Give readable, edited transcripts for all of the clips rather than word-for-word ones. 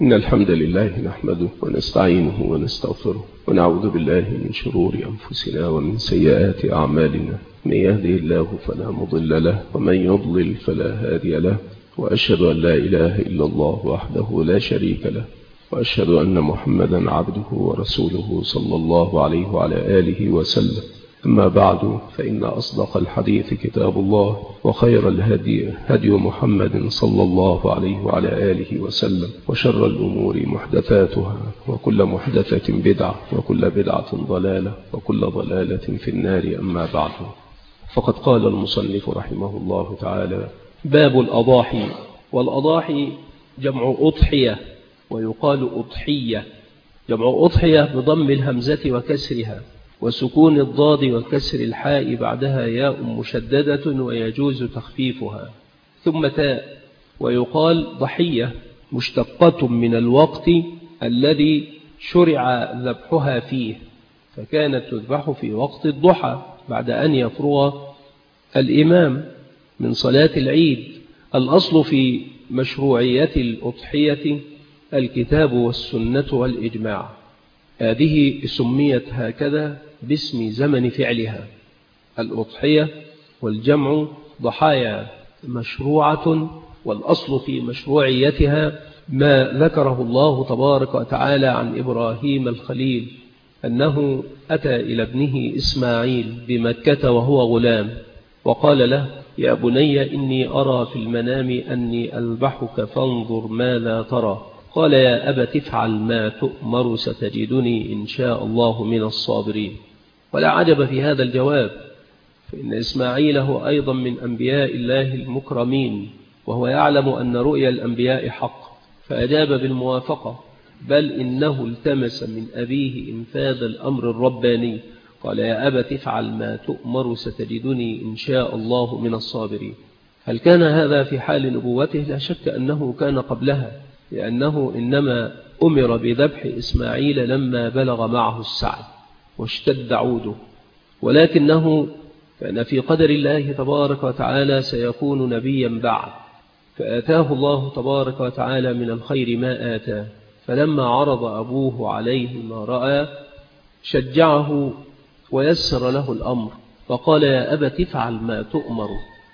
إن الحمد لله نحمده ونستعينه ونستغفره ونعوذ بالله من شرور أنفسنا ومن سيئات أعمالنا. من يهده الله فلا مضل له ومن يضلل فلا هادي له، وأشهد أن لا إله إلا الله وحده لا شريك له، وأشهد أن محمدا عبده ورسوله صلى الله عليه وعلى آله وسلم. أما بعد، فإن أصدق الحديث كتاب الله، وخير الهدي هدي محمد صلى الله عليه وعلى آله وسلم، وشر الأمور محدثاتها، وكل محدثة بدعة، وكل بدعة ضلالة، وكل ضلالة في النار. أما بعد، فقد قال المصنف رحمه الله تعالى: باب الأضاحي. والأضاحي جمع أضحية، ويقال أضحية. جمع أضحية بضم الهمزة وكسرها، وسكون الضاد وكسر الحاء بعدها ياء مشددة ويجوز تخفيفها، ثم تاء. ويقال ضحية مشتقة من الوقت الذي شرع ذبحها فيه، فكانت تذبح في وقت الضحى بعد أن يفرغ الإمام من صلاة العيد. الأصل في مشروعية الأضحية الكتاب والسنة والإجماع. هذه سميت هكذا باسم زمن فعلها الأضحية، والجمع ضحايا، مشروعة. والأصل في مشروعيتها ما ذكره الله تبارك وتعالى عن إبراهيم الخليل، أنه أتى إلى ابنه إسماعيل بمكة وهو غلام، وقال له: يا بني إني أرى في المنام أني أذبحك فانظر ماذا ترى. قال: يا أبت افعل ما تؤمر ستجدني إن شاء الله من الصابرين. ولا عجب في هذا الجواب، فإن إسماعيل هو أيضا من أنبياء الله المكرمين، وهو يعلم أن رؤيا الأنبياء حق، فأجاب بالموافقة، بل إنه التمس من أبيه إنفاذ الأمر الرباني. قال: يا أبت افعل ما تؤمر ستجدني إن شاء الله من الصابرين. هل كان هذا في حال نبوته؟ لا شك أنه كان قبلها، لأنه إنما أمر بذبح إسماعيل لما بلغ معه السعي واشتد عوده، ولكنه كان في قدر الله تبارك وتعالى سيكون نبيا بعد، فآتاه الله تبارك وتعالى من الخير ما آتاه. فلما عرض أبوه عليه ما رأى شجعه ويسر له الأمر، فقال: يا أبت افعل ما تؤمر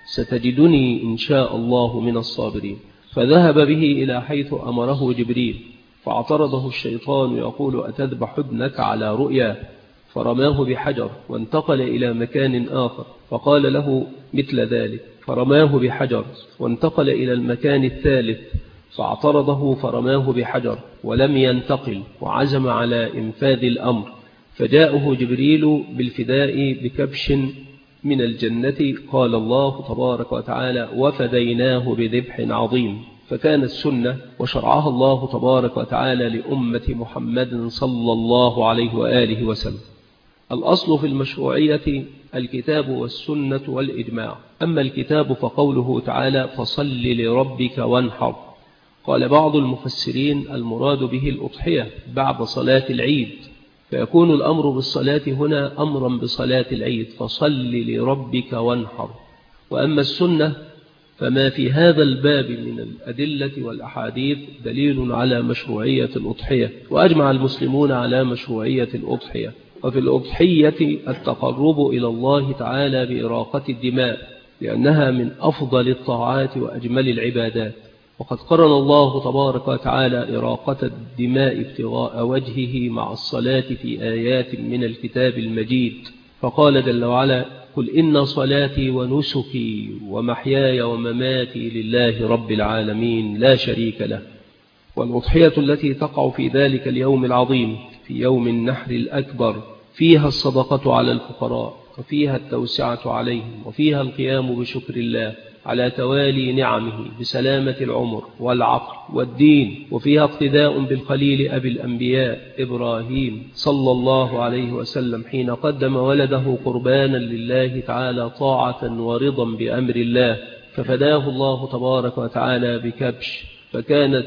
ستجدني إن شاء الله من الصابرين. فذهب به إلى حيث أمره جبريل، فاعترضه الشيطان يقول: أتذبح ابنك على رؤيا؟ فرماه بحجر، وانتقل إلى مكان آخر فقال له مثل ذلك، فرماه بحجر، وانتقل إلى المكان الثالث فاعترضه فرماه بحجر، ولم ينتقل، وعزم على إنفاذ الأمر. فجاءه جبريل بالفداء بكبش من الجنة، قال الله تبارك وتعالى: وفديناه بذبح عظيم. فكانت السنة وشرعها الله تبارك وتعالى لأمة محمد صلى الله عليه وآله وسلم. الأصل في المشروعية الكتاب والسنة والإجماع. أما الكتاب فقوله تعالى: فصل لربك وانحر. قال بعض المفسرين: المراد به الأضحية بعد صلاة العيد، فيكون الأمر بالصلاة هنا أمرا بصلاة العيد، فصل لربك وانحر. وأما السنة فما في هذا الباب من الأدلة والأحاديث دليل على مشروعية الأضحية، وأجمع المسلمون على مشروعية الأضحية. وفي الأضحية التقرب إلى الله تعالى بإراقة الدماء، لأنها من أفضل الطاعات وأجمل العبادات. وقد قرن الله تبارك وتعالى إراقة الدماء ابتغاء وجهه مع الصلاة في آيات من الكتاب المجيد، فقال جل وعلا: قل إن صلاتي ونسكي ومحياي ومماتي لله رب العالمين لا شريك له. والأضحية التي تقع في ذلك اليوم العظيم، في يوم النحر الأكبر، فيها الصدقة على الفقراء، وفيها التوسعة عليهم، وفيها القيام بشكر الله على توالي نعمه بسلامة العمر والعقل والدين، وفيها اقتداء بالخليل أبي الأنبياء إبراهيم صلى الله عليه وسلم حين قدم ولده قربانا لله تعالى طاعة ورضا بأمر الله، ففداه الله تبارك وتعالى بكبش. فكانت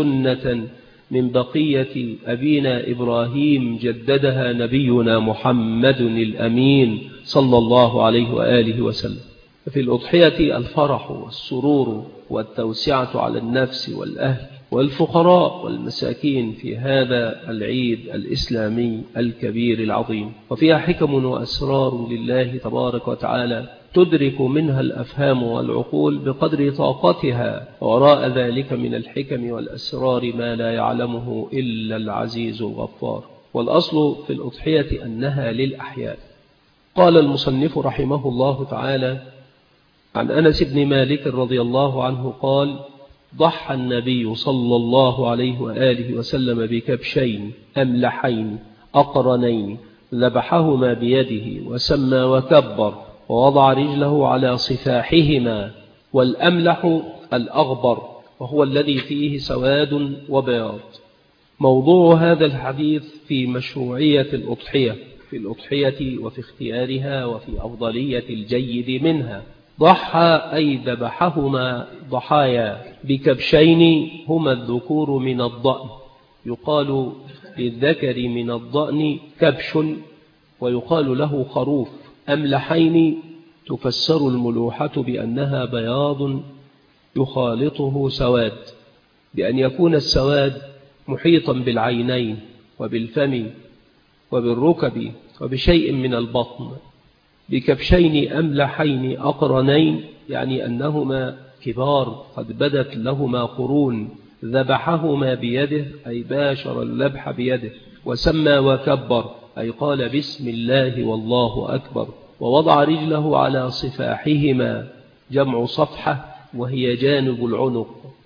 سنة من بقية أبينا إبراهيم جددها نبينا محمد الأمين صلى الله عليه وآله وسلم. ففي الأضحية الفرح والسرور والتوسعة على النفس والأهل والفقراء والمساكين في هذا العيد الإسلامي الكبير العظيم، وفيها حكم وأسرار لله تبارك وتعالى تدرك منها الأفهام والعقول بقدر طاقتها، وراء ذلك من الحكم والأسرار ما لا يعلمه إلا العزيز الغفار. والأصل في الأضحية أنها للأحياء. قال المصنف رحمه الله تعالى عن أنس بن مالك رضي الله عنه قال: ضحى النبي صلى الله عليه وآله وسلم بكبشين أملحين أقرنين ذبحهما بيده وسمى وكبر ووضع رجله على صفاحهما. والأملح الأغبر وهو الذي فيه سواد وبياض. موضوع هذا الحديث في مشروعية الأضحية، في الأضحية وفي اختيارها وفي أفضلية الجيد منها. ضحى أي ذبحهما ضحايا بكبشين هما الذكور من الضأن، يقال للذكر من الضأن كبش ويقال له خروف. أملحين تفسر الملوحة بأنها بياض يخالطه سواد، بأن يكون السواد محيطا بالعينين وبالفم وبالركب وبشيء من البطن. بكبشين أملحين أقرنين يعني أنهما كبار قد بدت لهما قرون. ذبحهما بيده أي باشر الذبح بيده. وسمى وكبر أي قال بسم الله والله أكبر. ووضع رجله على صفاحهما جمع صفحة وهي جانب العنق.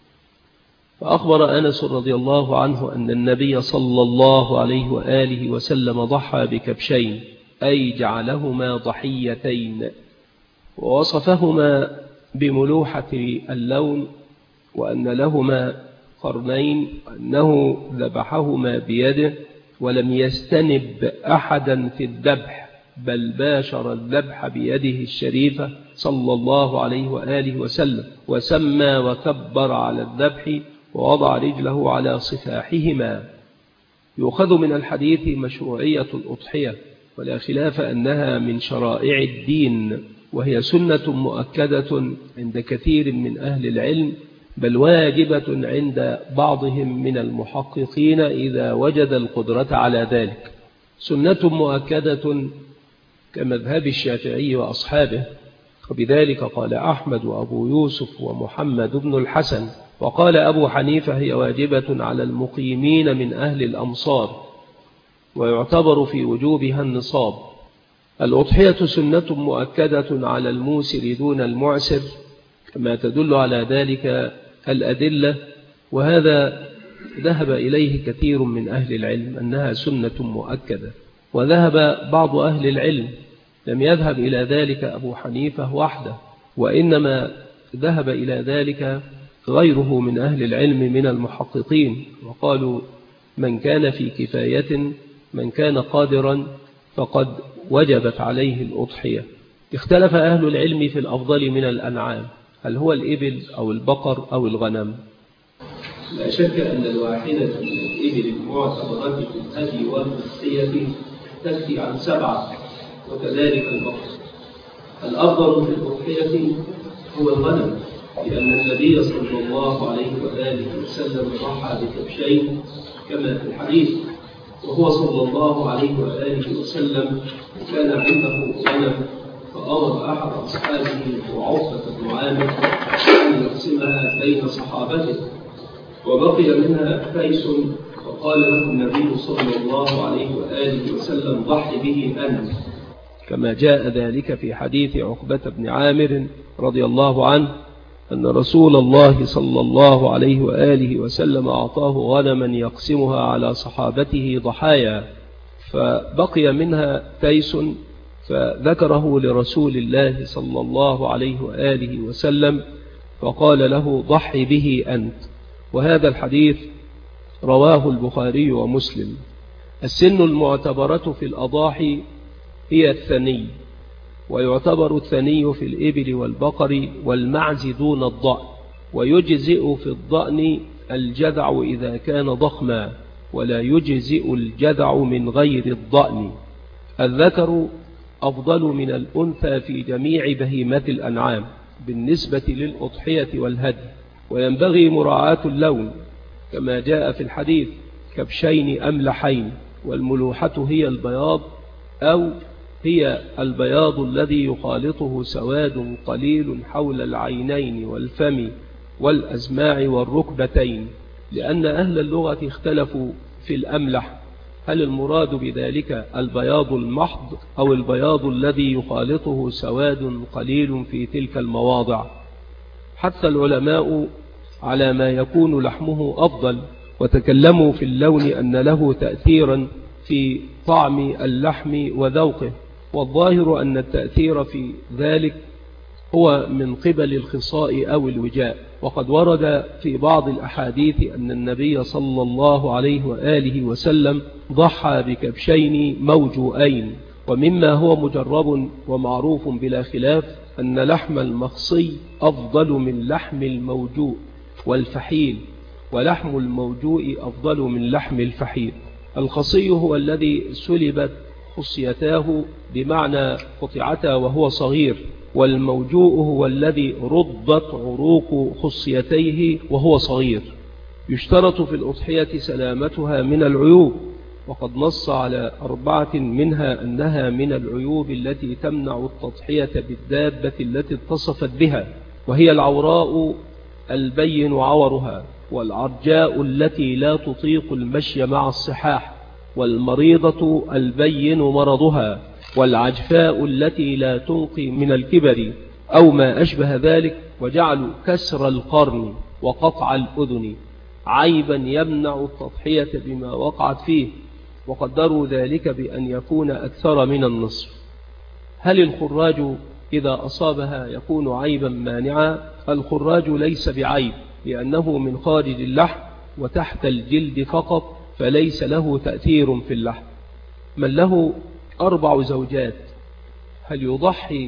فأخبر أنس رضي الله عنه أن النبي صلى الله عليه وآله وسلم ضحى بكبشين أي جعلهما ضحيتين، ووصفهما بملوحة اللون وأن لهما قرنين، وأنه ذبحهما بيده ولم يستنب أحدا في الذبح بل باشر الذبح بيده الشريفة صلى الله عليه وآله وسلم. وسمى وكبر على الذبح ووضع رجله على صفاحهما. يؤخذ من الحديث مشروعية الأضحية، ولا خلاف أنها من شرائع الدين، وهي سنة مؤكدة عند كثير من أهل العلم، بل واجبة عند بعضهم من المحققين إذا وجد القدرة على ذلك. سنة مؤكدة كمذهب الشافعي وأصحابه، وبذلك قال أحمد وأبو يوسف ومحمد بن الحسن. وقال أبو حنيفة هي واجبة على المقيمين من أهل الأمصار، ويعتبر في وجوبها النصاب. الأضحية سنة مؤكدة على الموسر دون المعسر، كما تدل على ذلك الأدلة، وهذا ذهب إليه كثير من أهل العلم أنها سنة مؤكدة. وذهب بعض أهل العلم، لم يذهب إلى ذلك أبو حنيفة وحده، وإنما ذهب إلى ذلك غيره من أهل العلم من المحققين، وقالوا من كان في كفاية من كان قادرا فقد وجبت عليه الأضحية. اختلف أهل العلم في الأفضل من الأنعام، هل هو الإبل أو البقر أو الغنم؟ لا شك أن الواحدة من الإبل المعتبرة في الهدي والأضحية تكفي عن 7، وكذلك البقر. الأفضل في الأضحية هو الغنم، لأن النبي صلى الله عليه وآله وسلم ضحى بكبشين كما في الحديث، وهو صلى الله عليه وآله وسلم كان عنده غنم، فأمر أحد أصحابه وعقبة بن عامر أن يقسمها بين صحابته، وبقي منها فيس، فقال له النبي صلى الله عليه وآله وسلم ضح به أنت، كما جاء ذلك في حديث عقبة بن عامر رضي الله عنه أن رسول الله صلى الله عليه وآله وسلم أعطاه غنما يقسمها على صحابته ضحايا، فبقي منها تيس، فذكره لرسول الله صلى الله عليه وآله وسلم فقال له ضحي به أنت. وهذا الحديث رواه البخاري ومسلم. السن المعتبرة في الأضاحي هي الثني، ويعتبر الثني في الإبل والبقر والمعز دون الضأن، ويجزئ في الضأن الجذع إذا كان ضخما، ولا يجزئ الجذع من غير الضأن. الذكر أفضل من الأنثى في جميع بهيمة الأنعام بالنسبة للأضحية والهدي، وينبغي مراعاة اللون كما جاء في الحديث: كبشين أملحين، والملوحة هي البياض، أو هي البياض الذي يخالطه سواد قليل حول العينين والفم والأزماع والركبتين، لأن أهل اللغة اختلفوا في الأملح، هل المراد بذلك البياض المحض أو البياض الذي يخالطه سواد قليل في تلك المواضع. حتى العلماء على ما يكون لحمه أفضل، وتكلموا في اللون أن له تأثيرا في طعم اللحم وذوقه، والظاهر أن التأثير في ذلك هو من قبل الخصاء أو الوجاء. وقد ورد في بعض الأحاديث أن النبي صلى الله عليه وآله وسلم ضحى بكبشين موجوئين. ومما هو مجرب ومعروف بلا خلاف أن لحم المخصي أفضل من لحم الموجوء والفحيل، ولحم الموجوء أفضل من لحم الفحيل. الخصي هو الذي سلبت خصيتاه بمعنى قطعتا وهو صغير، والموجوء هو الذي ردت عروق خصيتيه وهو صغير. يشترط في الأضحية سلامتها من العيوب، وقد نص على 4 منها أنها من العيوب التي تمنع التضحية بالدابة التي اتصفت بها، وهي العوراء البين عورها، والعرجاء التي لا تطيق المشي مع الصحاح، والمريضة البين مرضها، والعجفاء التي لا تنقي من الكبر أو ما أشبه ذلك. وجعلوا كسر القرن وقطع الأذن عيبا يمنع التضحية بما وقعت فيه، وقدروا ذلك بأن يكون أكثر من النصف. هل الخراج إذا أصابها يكون عيبا مانعا؟ الخراج ليس بعيب، لأنه من خارج اللحم وتحت الجلد فقط، فليس له تأثير في اللحم. من له 4 زوجات هل يضحي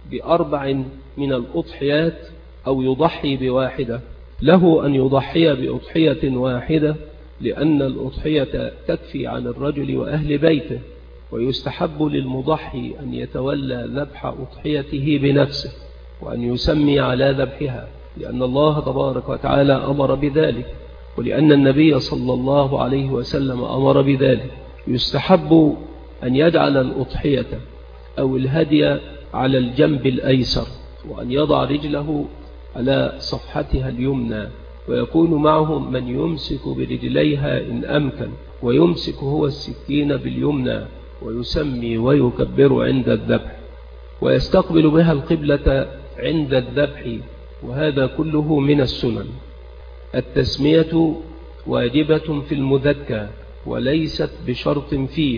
ب4 من الأضحيات أو يضحي ب1؟ له أن يضحي بأضحية واحدة، لأن الأضحية تكفي عن الرجل وأهل بيته، ويستحب للمضحي أن يتولى ذبح أضحيته بنفسه وأن يسمي على ذبحها، لأن الله تبارك وتعالى أمر بذلك، ولأن النبي صلى الله عليه وسلم أمر بذلك. يستحب أن يجعل الأضحية أو الهدي على الجنب الأيسر، وأن يضع رجله على صفحتها اليمنى، ويكون معه من يمسك برجليها إن أمكن، ويمسك هو السكين باليمنى، ويسمي ويكبر عند الذبح، ويستقبل بها القبلة عند الذبح، وهذا كله من السنن. التسمية واجبة في المذكى وليست بشرط فيه،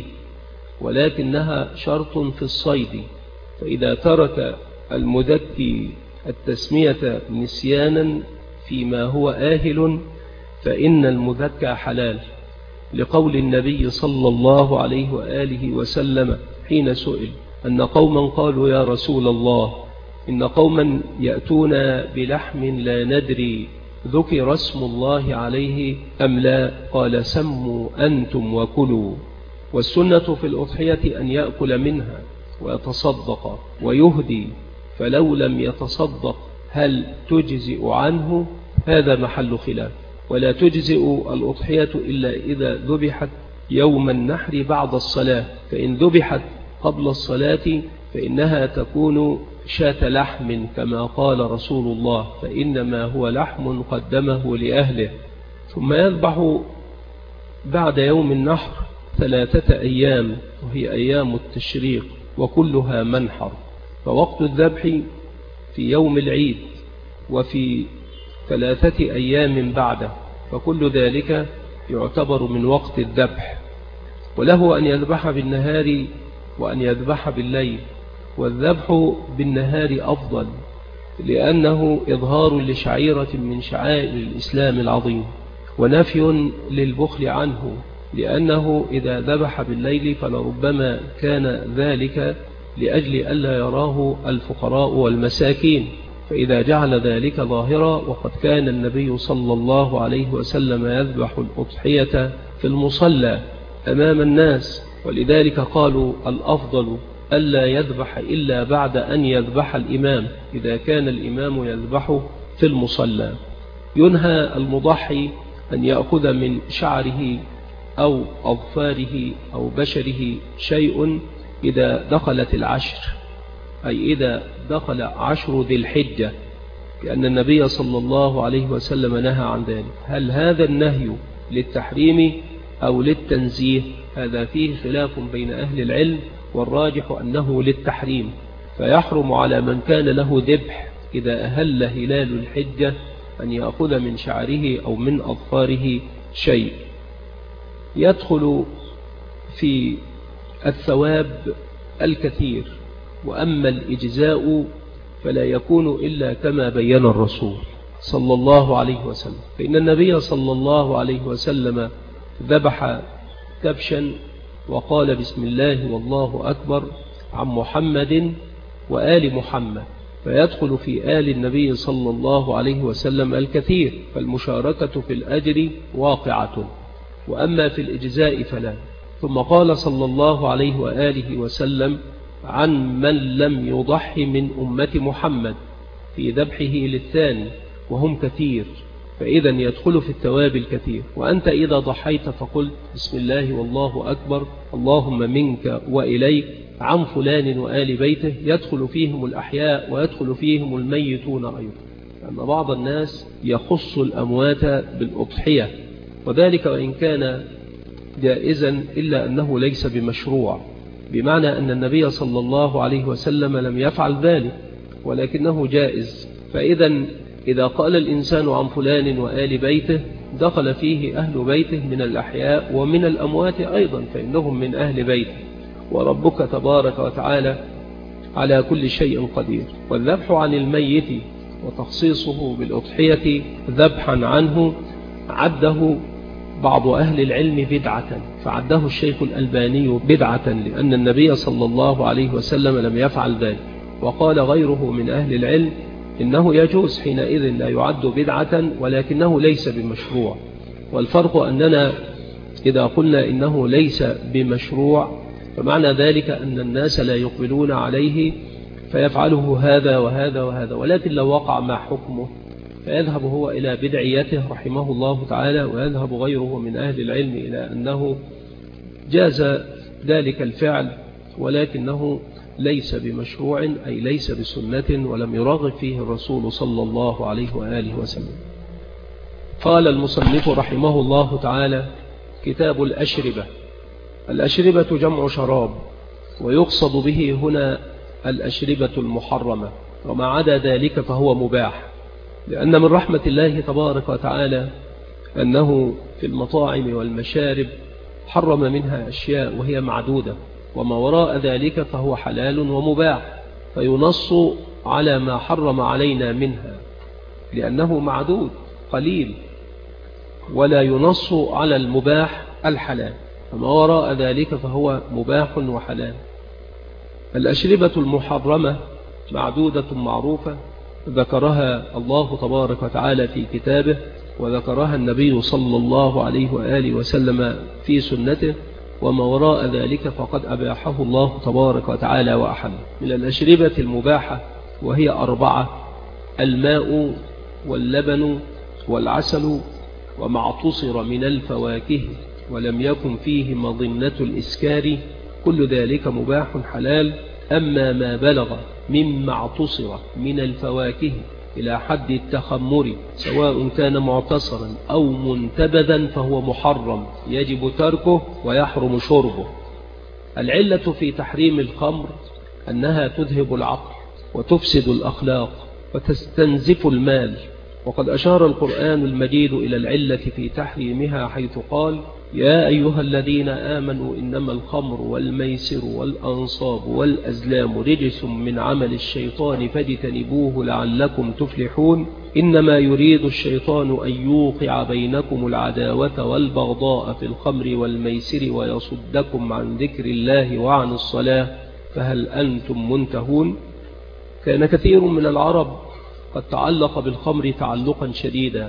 ولكنها شرط في الصيد، فإذا ترك المذكي التسمية نسيانا فيما هو آهل فإن المذكى حلال، لقول النبي صلى الله عليه وآله وسلم حين سئل أن قوما قالوا: يا رسول الله، إن قوما يأتون بلحم لا ندري ذكر اسم الله عليه أم لا؟ قال: سموا أنتم وكلوا. والسنة في الأضحية أن يأكل منها ويتصدق ويهدي، فلو لم يتصدق هل تجزئ عنه؟ هذا محل خلاف. ولا تجزئ الأضحية إلا إذا ذبحت يوم النحر بعد الصلاة، فإن ذبحت قبل الصلاة فإنها تكون شاة لحم كما قال رسول الله، فإنما هو لحم قدمه لأهله. ثم يذبح بعد يوم النحر 3 أيام، وهي أيام التشريق، وكلها منحر. فوقت الذبح في يوم العيد وفي 3 أيام بعده، فكل ذلك يعتبر من وقت الذبح. وله أن يذبح بالنهار وأن يذبح بالليل، والذبح بالنهار أفضل، لأنه إظهار لشعيرة من شعائر الإسلام العظيم، ونفي للبخل عنه، لأنه إذا ذبح بالليل فلربما كان ذلك لأجل ألا يراه الفقراء والمساكين، فإذا جعل ذلك ظاهرا. وقد كان النبي صلى الله عليه وسلم يذبح الأضحية في المصلى أمام الناس، ولذلك قالوا: الأفضل ألا يذبح إلا بعد أن يذبح الإمام إذا كان الإمام يذبح في المصلى. ينهى المضحي أن يأخذ من شعره أو أظفاره أو بشره شيء إذا دخلت العشر، أي إذا دخل عشر ذي الحجة، لأن النبي صلى الله عليه وسلم نهى عن ذلك. هل هذا النهي للتحريم أو للتنزيه؟ هذا فيه خلاف بين أهل العلم، والراجح أنه للتحريم، فيحرم على من كان له ذبح إذا أهل هلال الحجة أن يأخذ من شعره أو من أظفاره شيء. يدخل في الثواب الكثير، وأما الإجزاء فلا يكون إلا كما بين الرسول صلى الله عليه وسلم، فإن النبي صلى الله عليه وسلم ذبح كبشا وقال بسم الله والله أكبر عن محمد وآل محمد، فيدخل في آل النبي صلى الله عليه وسلم الكثير، فالمشاركة في الأجر واقعة، وأما في الإجزاء فلا. ثم قال صلى الله عليه وآله وسلم عن من لم يضحي من أمة محمد في ذبحه للثاني وهم كثير، فإذا يدخل في الثواب الكثير. وأنت إذا ضحيت فقلت بسم الله والله أكبر اللهم منك وإليك عن فلان وآل بيته، يدخل فيهم الأحياء ويدخل فيهم الميتون أيضا، لأن بعض الناس يخص الأموات بالأضحية، وذلك وإن كان جائزا إلا أنه ليس بمشروع، بمعنى أن النبي صلى الله عليه وسلم لم يفعل ذلك ولكنه جائز. إذا قال الإنسان عن فلان وآل بيته دخل فيه أهل بيته من الأحياء ومن الأموات أيضا، فإنهم من أهل بيته، وربك تبارك وتعالى على كل شيء قدير. والذبح عن الميت وتخصيصه بالأضحية ذبحا عنه عده بعض أهل العلم بدعة، فعده الشيخ الألباني بدعة، لأن النبي صلى الله عليه وسلم لم يفعل ذلك. وقال غيره من أهل العلم إنه يجوز، حينئذ لا يعد بدعة ولكنه ليس بمشروع. والفرق أننا إذا قلنا إنه ليس بمشروع فمعنى ذلك أن الناس لا يقبلون عليه فيفعله هذا وهذا وهذا، ولكن لو وقع ما حكمه فيذهب هو إلى بدعيته رحمه الله تعالى، ويذهب غيره من أهل العلم إلى أنه جاز ذلك الفعل ولكنه ليس بمشروع، أي ليس بسنة ولم يرغب فيه الرسول صلى الله عليه وآله وسلم. قال المصنف رحمه الله تعالى: كتاب الأشربة. الأشربة جمع شراب، ويقصد به هنا الأشربة المحرمة، وما عدا ذلك فهو مباح، لأن من رحمة الله تبارك وتعالى أنه في المطاعم والمشارب حرم منها أشياء وهي معدودة، وما وراء ذلك فهو حلال ومباح، فينص على ما حرم علينا منها لأنه معدود قليل، ولا ينص على المباح الحلال، فما وراء ذلك فهو مباح وحلال. الأشربة المحرمة معدودة معروفة، ذكرها الله تبارك وتعالى في كتابه، وذكرها النبي صلى الله عليه وآله وسلم في سنته، وما وراء ذلك فقد أباحه الله تبارك وتعالى وأحله. من الأشربة المباحة وهي 4: الماء واللبن والعسل وما اعتصر من الفواكه ولم يكن فيه مظنة الإسكار، كل ذلك مباح حلال. أما ما بلغ مما اعتصر من الفواكه إلى حد التخمر سواء كان معتصرا أو منتبذا فهو محرم، يجب تركه ويحرم شربه. العلة في تحريم الخمر أنها تذهب العقل وتفسد الأخلاق وتستنزف المال، وقد أشار القرآن المجيد إلى العلة في تحريمها حيث قال: يا أيها الذين آمنوا إنما الخمر والميسر والأنصاب والأزلام رجس من عمل الشيطان فاجتنبوه لعلكم تفلحون، إنما يريد الشيطان أن يوقع بينكم العداوة والبغضاء في الخمر والميسر ويصدكم عن ذكر الله وعن الصلاة فهل أنتم منتهون. كان كثير من العرب قد تعلق بالخمر تعلقا شديدا،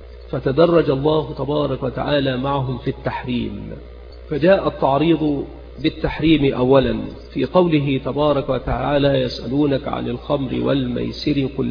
فتدرج الله تبارك وتعالى معهم في التحريم، فجاء التعريض بالتحريم أولا في قوله تبارك وتعالى: يسألونك عن الخمر والميسر قل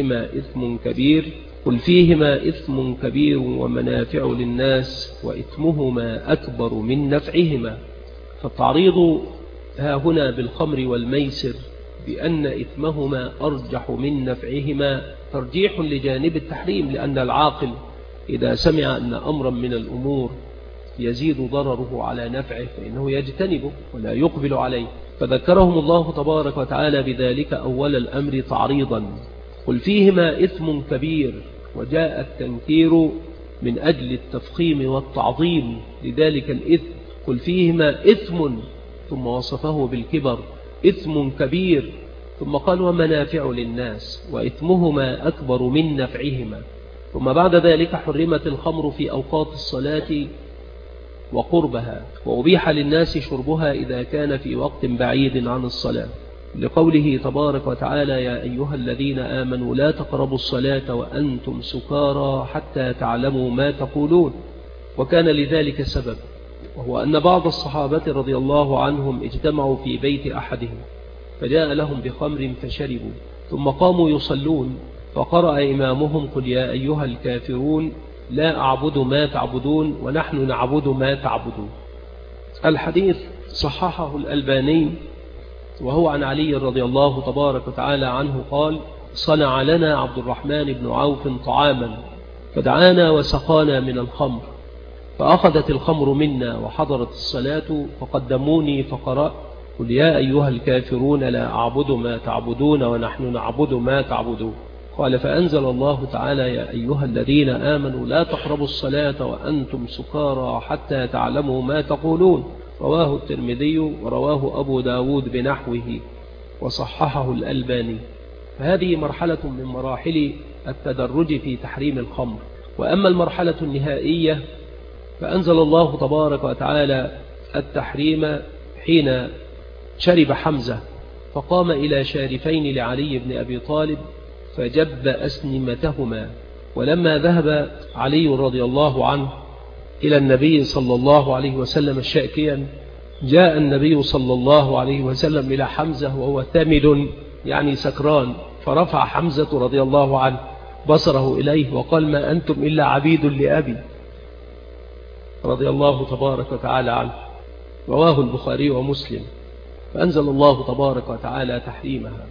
فيهما إثم كبير ومنافع للناس وإثمهما أكبر من نفعهما. فالتعريض ها هنا بالخمر والميسر بأن إثمهما أرجح من نفعهما ترجيح لجانب التحريم، لأن العاقل إذا سمع أن أمرا من الأمور يزيد ضرره على نفعه فإنه يجتنبه ولا يقبل عليه. فذكرهم الله تبارك وتعالى بذلك أول الأمر تعريضا. قل فيهما إثم كبير، وجاء التنكير من أجل التفخيم والتعظيم لذلك الإثم. قل فيهما إثم، ثم وصفه بالكبر، إثم كبير، ثم قال ومنافع للناس وإثمهما أكبر من نفعهما. ثم بعد ذلك حرمت الخمر في أوقات الصلاة وقربها، وأبيح للناس شربها إذا كان في وقت بعيد عن الصلاة، لقوله تبارك وتعالى: يا أيها الذين آمنوا لا تقربوا الصلاة وأنتم سكارى حتى تعلموا ما تقولون. وكان لذلك سبب، وهو أن بعض الصحابة رضي الله عنهم اجتمعوا في بيت أحدهم فجاء لهم بخمر فشربوا، ثم قاموا يصلون فقرأ إمامهم: قل يا أيها الكافرون لا أعبد ما تعبدون ونحن نعبد ما تعبدون. الحديث صححه الألباني، وهو عن علي رضي الله تبارك وتعالى عنه قال: صنع لنا عبد الرحمن بن عوف طعاما فدعانا وسقانا من الخمر، فأخذت الخمر منا وحضرت الصلاة فقدموني فقرأ: قل يا أيها الكافرون لا أعبد ما تعبدون ونحن نعبد ما تعبدون. قال: فأنزل الله تعالى: يا أيها الذين آمنوا لا تقربوا الصلاة وأنتم سكارى حتى تعلموا ما تقولون. رواه الترمذي ورواه أبو داود بنحوه وصححه الألباني. فهذه مرحلة من مراحل التدرج في تحريم الخمر. وأما المرحلة النهائية فأنزل الله تبارك وتعالى التحريم حين شرب حمزة فقام إلى شارفين لعلي بن أبي طالب فجب أسنمتهما. ولما ذهب علي رضي الله عنه إلى النبي صلى الله عليه وسلم شاكيا، جاء النبي صلى الله عليه وسلم إلى حمزة وهو ثامد يعني سكران، فرفع حمزة رضي الله عنه بصره إليه وقال: ما أنتم إلا عبيد لأبي رضي الله تبارك وتعالى عنه. رواه البخاري ومسلم. فأنزل الله تبارك وتعالى تحريمها.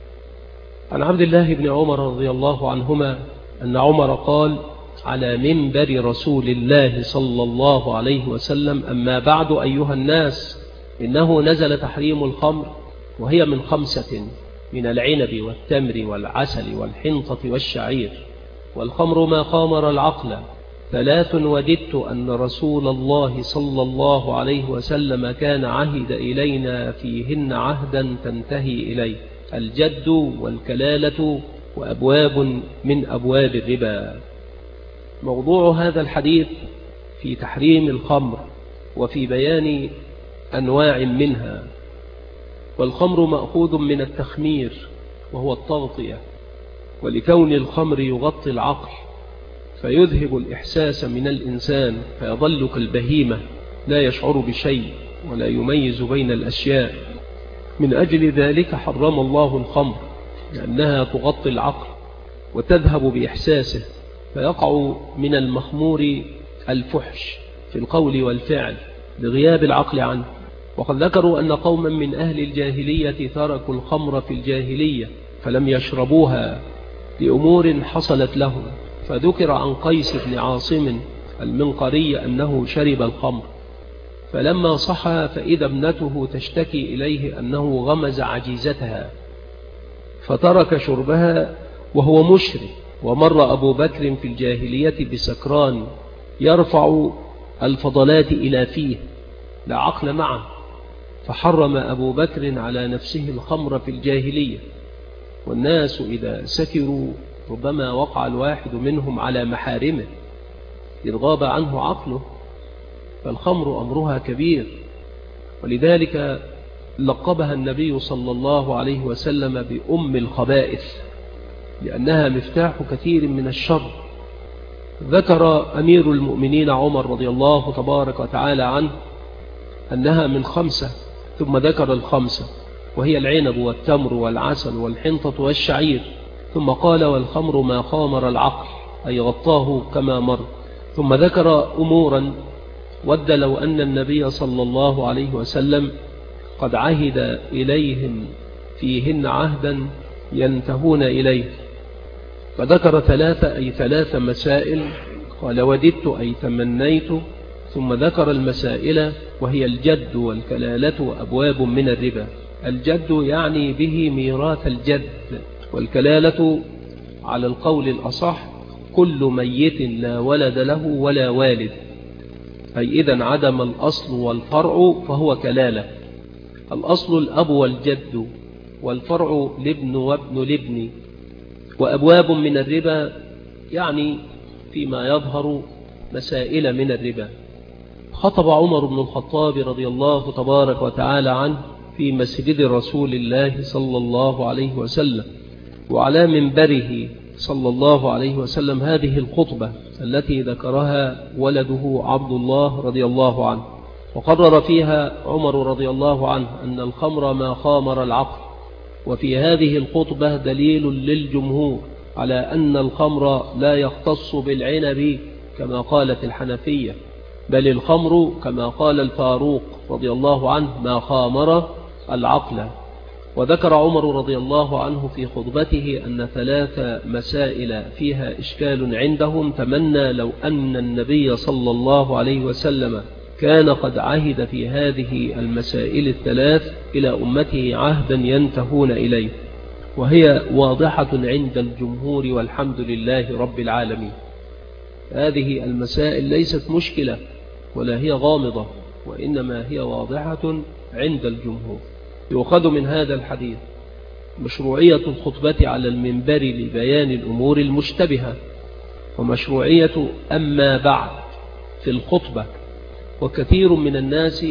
عن عبد الله بن عمر رضي الله عنهما أن عمر قال على منبر رسول الله صلى الله عليه وسلم: أما بعد أيها الناس، إنه نزل تحريم الخمر وهي من 5: من العنب والتمر والعسل والحنطة والشعير، والخمر ما خامر العقل. 3: وددت أن رسول الله صلى الله عليه وسلم كان عهد إلينا فيهن عهدا تنتهي إليه: الجد والكلالة وأبواب من أبواب الربا. موضوع هذا الحديث في تحريم الخمر وفي بيان أنواع منها. والخمر مأخوذ من التخمير وهو التغطية، ولكون الخمر يغطي العقل فيذهب الإحساس من الإنسان فيظل كالبهيمة لا يشعر بشيء ولا يميز بين الأشياء. من أجل ذلك حرم الله الخمر، لأنها تغطي العقل وتذهب بإحساسه، فيقع من المخمور الفحش في القول والفعل لغياب العقل عنه. وقد ذكروا أن قوما من أهل الجاهلية تركوا الخمر في الجاهلية فلم يشربوها لأمور حصلت لهم. فذكر عن قيس بن عاصم المنقري أنه شرب الخمر، فلما صحى فإذا ابنته تشتكي إليه أنه غمز عجيزتها فترك شربها وهو مشرب. ومر أبو بكر في الجاهلية بسكران يرفع الفضلات إلى فيه لا عقل معه، فحرم أبو بكر على نفسه الخمر في الجاهلية. والناس إذا سكروا ربما وقع الواحد منهم على محارمه إذ غاب عنه عقله، فالخمر أمرها كبير. ولذلك لقبها النبي صلى الله عليه وسلم بأم الخبائث، لأنها مفتاح كثير من الشر. ذكر أمير المؤمنين عمر رضي الله تبارك وتعالى عنه أنها من 5 ثم ذكر 5 وهي العنب والتمر والعسل والحنطة والشعير، ثم قال والخمر ما خامر العقل أي غطاه كما مر، ثم ذكر أمورا ود لو أن النبي صلى الله عليه وسلم قد عهد إليهم فيهن عهدا ينتهون إليه، فذكر 3 أي 3 مسائل، قال وددت أي تمنيت، ثم ذكر المسائل وهي الجد والكلالة وأبواب من الربا. الجد يعني به ميراث الجد، والكلالة على القول الأصح كل ميت لا ولد له ولا والد، أي إذا عدم الأصل والفرع فهو كلالة. الأصل الأب والجد، والفرع لابن وابن لابن. وأبواب من الربا يعني فيما يظهر مسائل من الربا. خطب عمر بن الخطاب رضي الله تبارك وتعالى عنه في مسجد رسول الله صلى الله عليه وسلم، وعلى منبره صلى الله عليه وسلم هذه الخطبة التي ذكرها ولده عبد الله رضي الله عنه، وقرر فيها عمر رضي الله عنه أن الخمر ما خامر العقل. وفي هذه الخطبة دليل للجمهور على أن الخمر لا يختص بالعنب كما قالت الحنفية، بل الخمر كما قال الفاروق رضي الله عنه ما خامر العقل. وذكر عمر رضي الله عنه في خطبته أن 3 مسائل فيها إشكال عندهم، تمنى لو أن النبي صلى الله عليه وسلم كان قد عهد في هذه المسائل ال3 إلى أمته عهدا ينتهون إليه، وهي واضحة عند الجمهور والحمد لله رب العالمين. هذه المسائل ليست مشكلة ولا هي غامضة، وإنما هي واضحة عند الجمهور. يؤخذ من هذا الحديث مشروعية الخطبة على المنبر لبيان الأمور المشتبهة، ومشروعية أما بعد في الخطبة، وكثير من الناس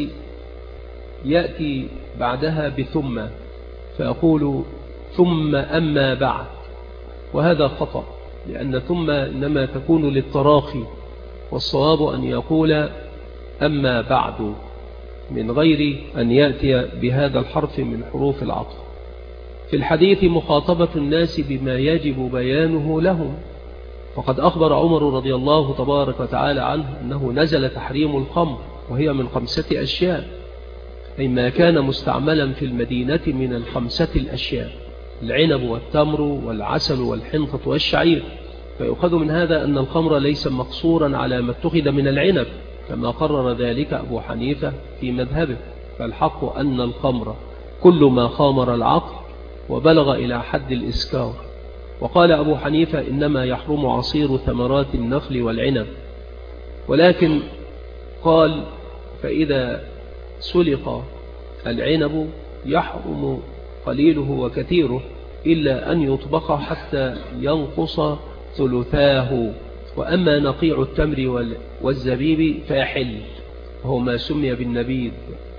يأتي بعدها بثم فيقول ثم أما بعد، وهذا خطأ، لأن ثم إنما تكون للتراخي، والصواب أن يقول أما بعد من غير أن يأتي بهذا الحرف من حروف العطف. في الحديث مخاطبة الناس بما يجب بيانه لهم، فقد أخبر عمر رضي الله تبارك وتعالى عنه أنه نزل تحريم الخمر، وهي من 5 أشياء، أي ما كان مستعملا في المدينة من 5 الأشياء: العنب والتمر والعسل والحنطة والشعير. فيؤخذ من هذا أن الخمر ليس مقصورا على ما اتخذ من العنب كما قرر ذلك أبو حنيفة في مذهبه، فالحق أن الخمر كل ما خامر العقل وبلغ إلى حد الإسكار. وقال أبو حنيفة إنما يحرم عصير ثمرات النخل والعنب، ولكن قال فإذا سلق العنب يحرم قليله وكثيره إلا أن يطبخ حتى ينقص ثلثاه، وأما نقيع التمر والزبيب فيحل، وهو ما سمي بالنبيذ.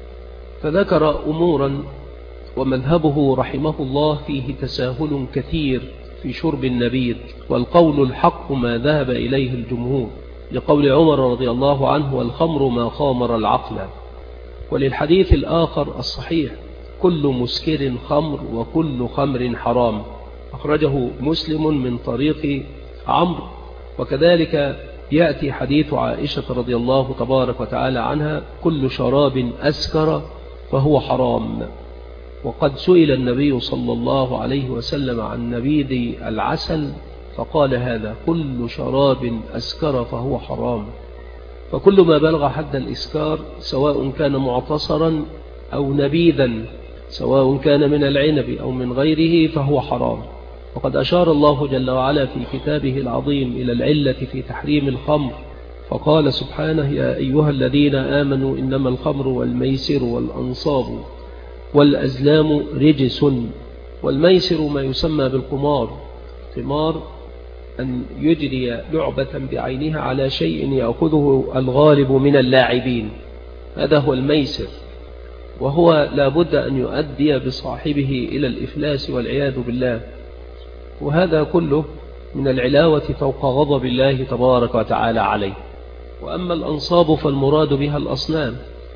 فذكر أمورا، ومذهبه رحمه الله فيه تساهل كثير في شرب النبيذ، والقول الحق ما ذهب إليه الجمهور، لقول عمر رضي الله عنه والخمر ما خامر العقل. وللحديث الآخر الصحيح كل مسكر خمر وكل خمر حرام، أخرجه مسلم من طريق عمرو. وكذلك يأتي حديث عائشة رضي الله تبارك وتعالى عنها كل شراب أسكر فهو حرام. وقد سئل النبي صلى الله عليه وسلم عن نبيذ العسل فقال هذا كل شراب أسكر فهو حرام. فكل ما بلغ حد الإسكار سواء كان معتصرا أو نبيذا، سواء كان من العنب أو من غيره، فهو حرام. وقد أشار الله جل وعلا في كتابه العظيم إلى العلة في تحريم الخمر، فقال سبحانه يا أيها الذين آمنوا إنما الخمر والميسر والأنصاب والأزلام رجس. والميسر ما يسمى بالقمار، قمار أن يجري لعبة بعينها على شيء يأخذه الغالب من اللاعبين، هذا هو الميسر، وهو لا بد أن يؤدي بصاحبه إلى الإفلاس والعياذ بالله، وهذا كله من العلاوة فوق غضب الله تبارك وتعالى عليه. وأما الأنصاب فالمراد بها الأصنام،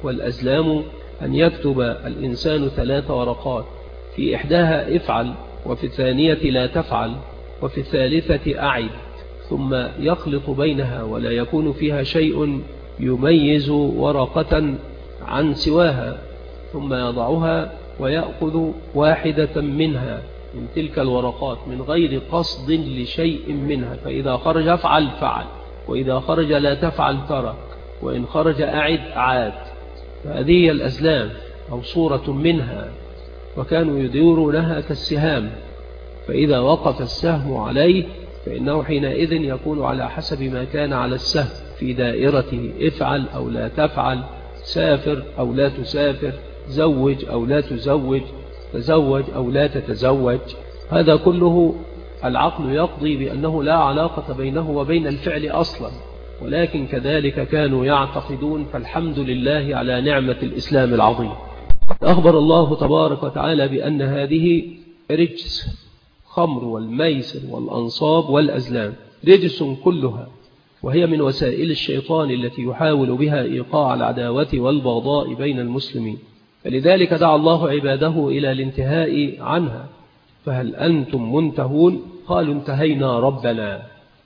والأزلام أن يكتب الإنسان 3 ورقات، في إحداها افعل، وفي الثانية لا تفعل، وفي الثالثة أعد، ثم يخلط بينها ولا يكون فيها شيء يميز ورقة عن سواها، ثم يضعها ويأخذ واحدة منها من تلك الورقات من غير قصد لشيء منها، فإذا خرج افعل فعل، وإذا خرج لا تفعل ترك، وإن خرج أعد عاد. فهذه الأزلام أو صورة منها، وكانوا يدورونها كالسهام، فإذا وقف السهم عليه فإنه حينئذ يكون على حسب ما كان على السهم في دائرته، افعل أو لا تفعل، سافر أو لا تسافر، زوج أو لا تزوج، تزوج أو لا تتزوج. هذا كله العقل يقضي بأنه لا علاقة بينه وبين الفعل أصلا، ولكن كذلك كانوا يعتقدون، فالحمد لله على نعمة الإسلام العظيم. أخبر الله تبارك وتعالى بأن هذه رجس، خمر والميسر والأنصاب والأزلام رجس كلها، وهي من وسائل الشيطان التي يحاول بها إيقاع العداوة والبغضاء بين المسلمين، فلذلك دعا الله عباده إلى الانتهاء عنها. فهل أنتم منتهون؟ قالوا انتهينا ربنا.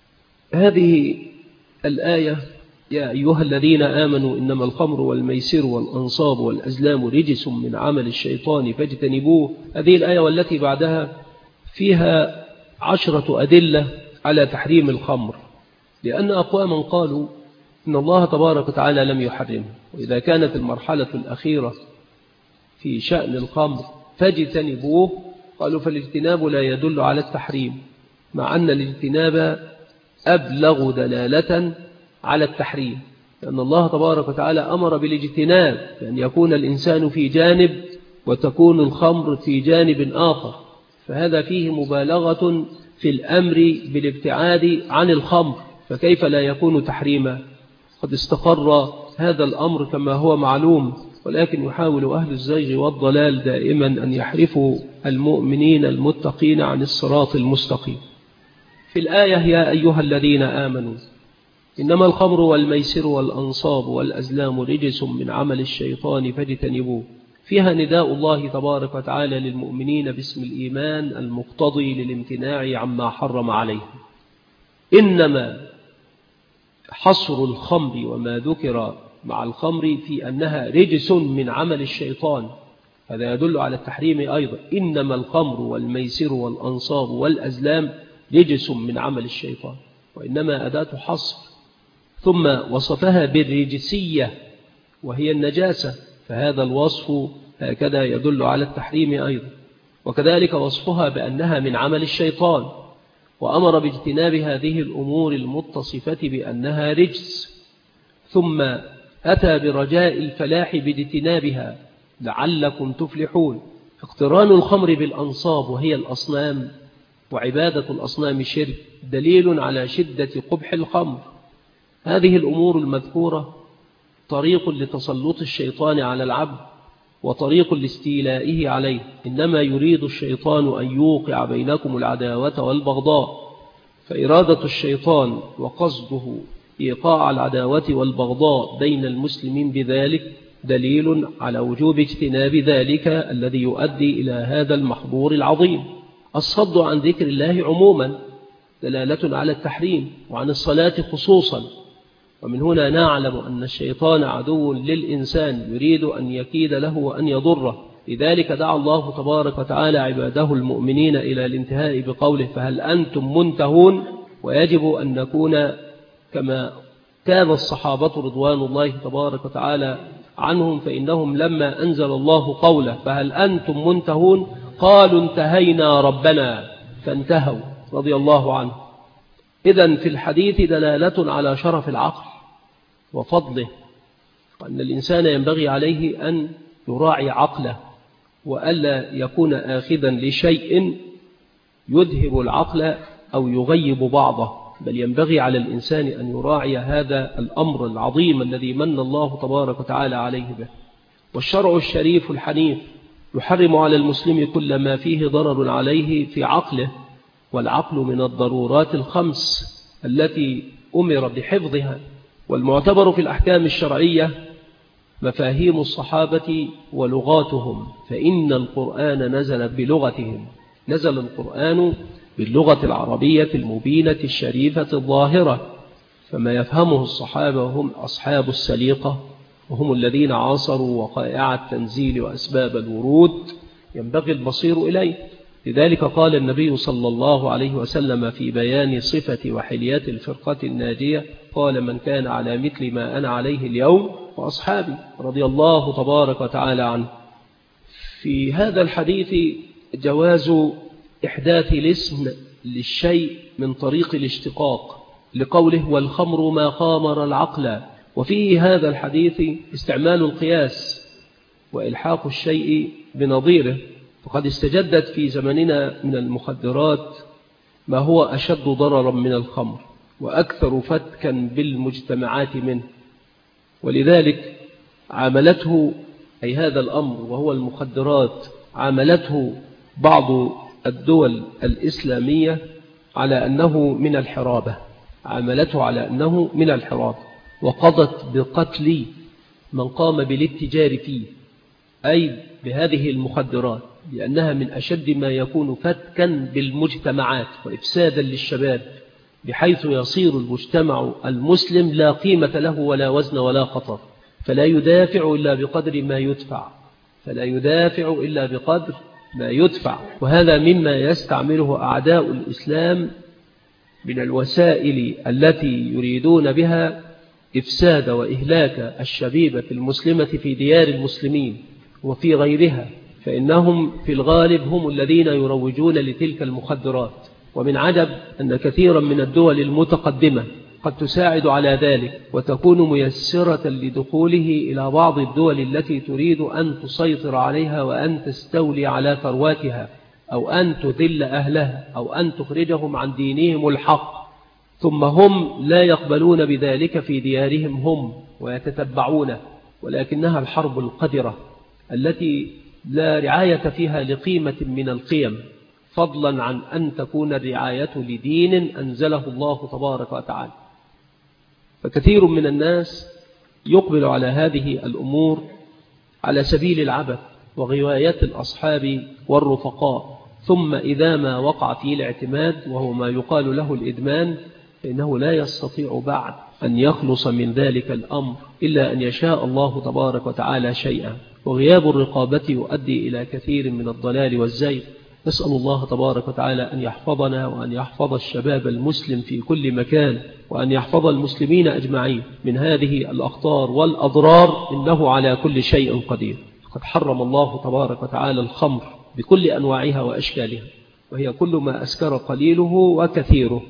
هذه الآية يا أيها الذين آمنوا إنما الخمر والميسر والأنصاب والأزلام رجس من عمل الشيطان فاجتنبوه، هذه الآية والتي بعدها فيها 10 أدلة على تحريم الخمر، لأن أقواما قالوا إن الله تبارك وتعالى لم يحرمه، وإذا كانت المرحلة الأخيرة في شأن الخمر فاجتنبوه، قالوا فالاجتناب لا يدل على التحريم، مع أن الاجتناب أبلغ دلالة على التحريم، لأن الله تبارك وتعالى أمر بالاجتناب، بأن يكون الإنسان في جانب وتكون الخمر في جانب آخر، فهذا فيه مبالغة في الأمر بالابتعاد عن الخمر، فكيف لا يكون تحريما؟ قد استقر هذا الأمر كما هو معلوم، ولكن يحاول أهل الزيغ والضلال دائما أن يحرفوا المؤمنين المتقين عن الصراط المستقيم. في الآية يا أيها الذين آمنوا إنما الخمر والميسر والأنصاب والأزلام رجس من عمل الشيطان فاجتنبوه، فيها نداء الله تبارك وتعالى للمؤمنين باسم الإيمان المقتضي للامتناع عما حرم عليه. إنما حصر الخمر وما ذكر مع الخمر في أنها رجس من عمل الشيطان، هذا يدل على التحريم أيضا. إنما الخمر والميسر والأنصاب والأزلام رجس من عمل الشيطان، وإنما أداة حصر، ثم وصفها بالرجسية وهي النجاسة، فهذا الوصف هكذا يدل على التحريم أيضا. وكذلك وصفها بأنها من عمل الشيطان، وأمر باجتناب هذه الأمور المتصفة بأنها رجس، ثم أتى برجاء الفلاح باجتنابها لعلكم تفلحون. اقتران الخمر بالأنصاب وهي الأصنام وعبادة الأصنام شرك دليل على شدة قبح الخمر. هذه الأمور المذكورة طريق لتسلط الشيطان على العبد وطريق لاستيلائه عليه، إنما يريد الشيطان أن يوقع بينكم العداوة والبغضاء، فإرادة الشيطان وقصده إيقاع العداوة والبغضاء بين المسلمين بذلك دليل على وجوب اجتناب ذلك الذي يؤدي إلى هذا المحظور العظيم. الصد عن ذكر الله عموما دلالة على التحريم، وعن الصلاة خصوصا، ومن هنا نعلم أن الشيطان عدو للإنسان يريد أن يكيد له وأن يضره، لذلك دعا الله تبارك وتعالى عباده المؤمنين إلى الانتهاء بقوله فهل أنتم منتهون. ويجب أن نكون كما كان الصحابة رضوان الله تبارك وتعالى عنهم، فإنهم لما أنزل الله قوله فهل أنتم منتهون قالوا انتهينا ربنا، فانتهوا رضي الله عنه. إذن في الحديث دلالة على شرف العقل وفضله، وأن الإنسان ينبغي عليه أن يراعي عقله وألا يكون آخذا لشيء يذهب العقل أو يغيب بعضه، بل ينبغي على الإنسان أن يراعي هذا الأمر العظيم الذي من الله تبارك وتعالى عليه به. والشرع الشريف الحنيف يحرم على المسلم كل ما فيه ضرر عليه في عقله، والعقل من الضرورات الخمس التي أمر بحفظها. والمعتبر في الأحكام الشرعية مفاهيم الصحابة ولغاتهم، فإن القرآن نزل بلغتهم. نزل القرآن باللغة العربية المبينة الشريفة الظاهرة، فما يفهمه الصحابة وهم أصحاب السليقة، وهم الذين عاصروا وقائع التنزيل وأسباب الورود، ينبغي البصير إليه. لذلك قال النبي صلى الله عليه وسلم في بيان صفة وحليات الفرقة الناجية، قال: من كان على مثل ما أنا عليه اليوم وأصحابي، رضي الله تبارك وتعالى عنه. في هذا الحديث جواز إحداث الاسم للشيء من طريق الاشتقاق، لقوله: والخمر ما خامر العقل. وفي هذا الحديث استعمال القياس وإلحاق الشيء بنظيره، فقد استجدت في زمننا من المخدرات ما هو أشد ضررا من الخمر وأكثر فتكا بالمجتمعات منه، ولذلك عاملته، أي هذا الأمر وهو المخدرات، عاملته بعض الدول الإسلامية على أنه من الحرابة، عاملته على أنه من الحرابة، وقضت بقتل من قام بالاتجار فيه، أي بهذه المخدرات، لأنها من أشد ما يكون فتكا بالمجتمعات وإفسادا للشباب، بحيث يصير المجتمع المسلم لا قيمة له ولا وزن ولا خطر، فلا يدافع إلا بقدر ما يدفع، فلا يدافع إلا بقدر ما يدفع. وهذا مما يستعمله أعداء الإسلام من الوسائل التي يريدون بها إفساد وإهلاك الشبيبة المسلمة في ديار المسلمين وفي غيرها، فإنهم في الغالب هم الذين يروجون لتلك المخدرات. ومن عجب أن كثيرا من الدول المتقدمة قد تساعد على ذلك وتكون ميسرة لدخوله إلى بعض الدول التي تريد أن تسيطر عليها وأن تستولي على ثرواتها، أو أن تذل أهلها، أو أن تخرجهم عن دينهم الحق، ثم هم لا يقبلون بذلك في ديارهم هم ويتتبعونه. ولكنها الحرب القذرة التي لا رعاية فيها لقيمة من القيم، فضلا عن أن تكون الرعاية لدين أنزله الله تبارك وتعالى. فكثير من الناس يقبل على هذه الأمور على سبيل العبث وغواية الأصحاب والرفقاء، ثم إذا ما وقع فيه الاعتماد وهو ما يقال له الإدمان، فإنه لا يستطيع بعد أن يخلص من ذلك الأمر إلا أن يشاء الله تبارك وتعالى شيئا. وغياب الرقابة يؤدي إلى كثير من الضلال والزيغ. نسأل الله تبارك وتعالى أن يحفظنا وأن يحفظ الشباب المسلم في كل مكان، وأن يحفظ المسلمين أجمعين من هذه الأخطار والأضرار، إنه على كل شيء قدير. قد حرم الله تبارك وتعالى الخمر بكل أنواعها وأشكالها، وهي كل ما أسكر قليله وكثيره،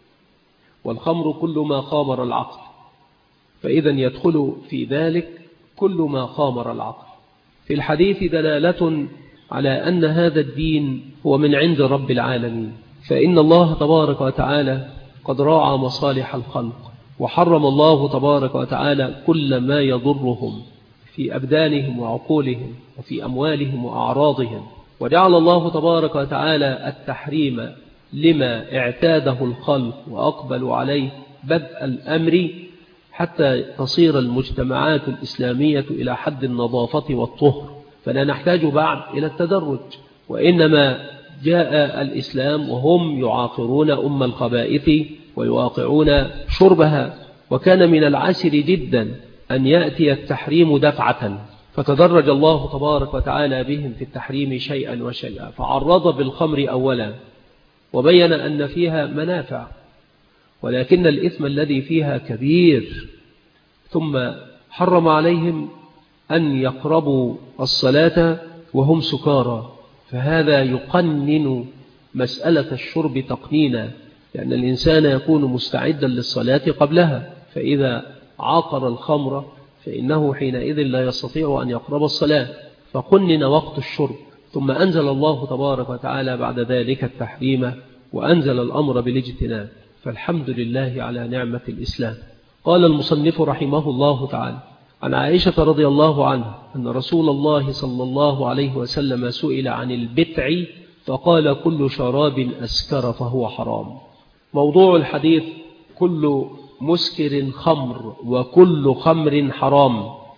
والخمر كل ما خامر العقل، فإذا يدخل في ذلك كل ما خامر العقل. في الحديث دلالة على أن هذا الدين هو من عند رب العالمين، فإن الله تبارك وتعالى قد راعى مصالح الخلق، وحرم الله تبارك وتعالى كل ما يضرهم في أبدانهم وعقولهم وفي أموالهم وأعراضهم، وجعل الله تبارك وتعالى التحريم لما اعتاده الخلق وأقبلوا عليه بدء الأمر، حتى تصير المجتمعات الإسلامية إلى حد النظافة والطهر، فلا نحتاج بعد إلى التدرج، وإنما جاء الإسلام وهم يعاقرون أم الخبائث ويواقعون شربها، وكان من العسر جدا أن يأتي التحريم دفعة، فتدرج الله تبارك وتعالى بهم في التحريم شيئا وشيئا، فعرض بالخمر أولا وبين أن فيها منافع، ولكن الإثم الذي فيها كبير، ثم حرم عليهم أن يقربوا الصلاة وهم سكارى، فهذا يقنن مسألة الشرب تقنينا، لأن الإنسان يكون مستعدا للصلاة قبلها، فإذا عاقر الخمر فإنه حينئذ لا يستطيع أن يقرب الصلاة، فقنن وقت الشرب. ثم أنزل الله تبارك وتعالى بعد ذلك التحريم، وأنزل الأمر بالاجتناب، فالحمد لله على نعمة الإسلام. قال المصنف رحمه الله تعالى: عن عائشة رضي الله عنها أن رسول الله صلى الله عليه وسلم سئل عن البتع فقال: كل شراب أسكر فهو حرام. موضوع الحديث: كل مسكر خمر وكل خمر حرام،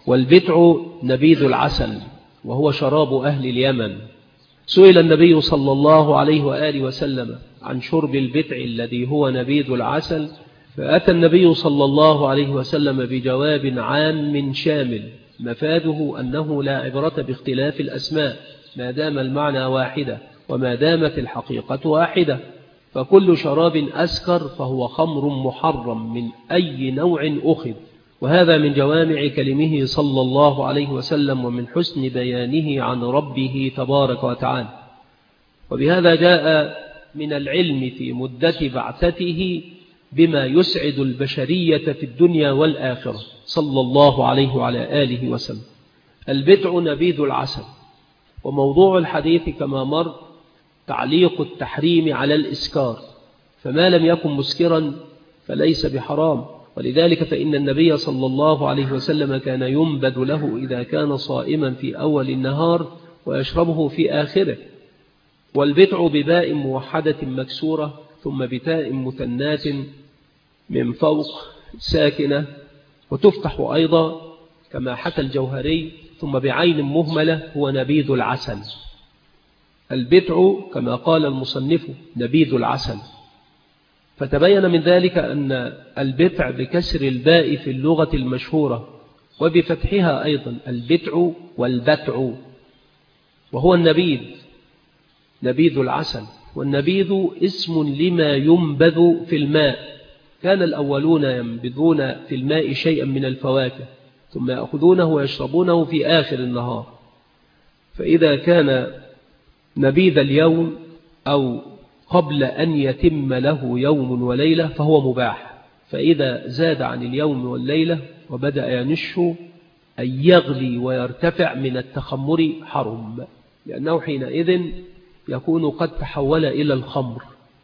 والبتع نبيذ العسل وهو شراب أهل اليمن. سئل النبي صلى الله عليه وآله وسلم عن شرب البتع الذي هو نبيذ العسل، فأتى النبي صلى الله عليه وسلم بجواب عام شامل مفاده أنه لا عبرة باختلاف الأسماء ما دام المعنى واحدة وما دامت الحقيقة واحدة، فكل شراب أسكر فهو خمر محرم من أي نوع أخذ. وهذا من جوامع كلمه صلى الله عليه وسلم ومن حسن بيانه عن ربه تبارك وتعالى. وبهذا جاء من العلم في مدة بعثته بما يسعد البشرية في الدنيا والآخرة صلى الله عليه وعلى آله وسلم. البتع نبيذ العسل. وموضوع الحديث كما مر تعليق التحريم على الإسكار، فما لم يكن مسكرا فليس بحرام، ولذلك فإن النبي صلى الله عليه وسلم كان ينبذ له إذا كان صائما في أول النهار ويشربه في آخره. والبتع بباء موحدة مكسورة ثم بتاء مثنات من فوق ساكنة، وتفتح أيضا كما حكى الجوهري ثم بعين مهملة، هو نبيذ العسل. البتع كما قال المصنف نبيذ العسل. فتبين من ذلك أن البتع بكسر الباء في اللغة المشهورة وبفتحها أيضا البتع والبتع، وهو النبيذ نبيذ العسل. والنبيذ اسم لما ينبذ في الماء. كان الأولون ينبذون في الماء شيئا من الفواكه ثم يأخذونه ويشربونه في آخر النهار، فإذا كان نبيذ اليوم أو قبل أن يتم له يوم وليلة فهو مباح، فإذا زاد عن اليوم والليلة وبدأ ينش أن يغلي ويرتفع من التخمر حرم، لأنه حينئذ يكون قد تحول إلى الخمر.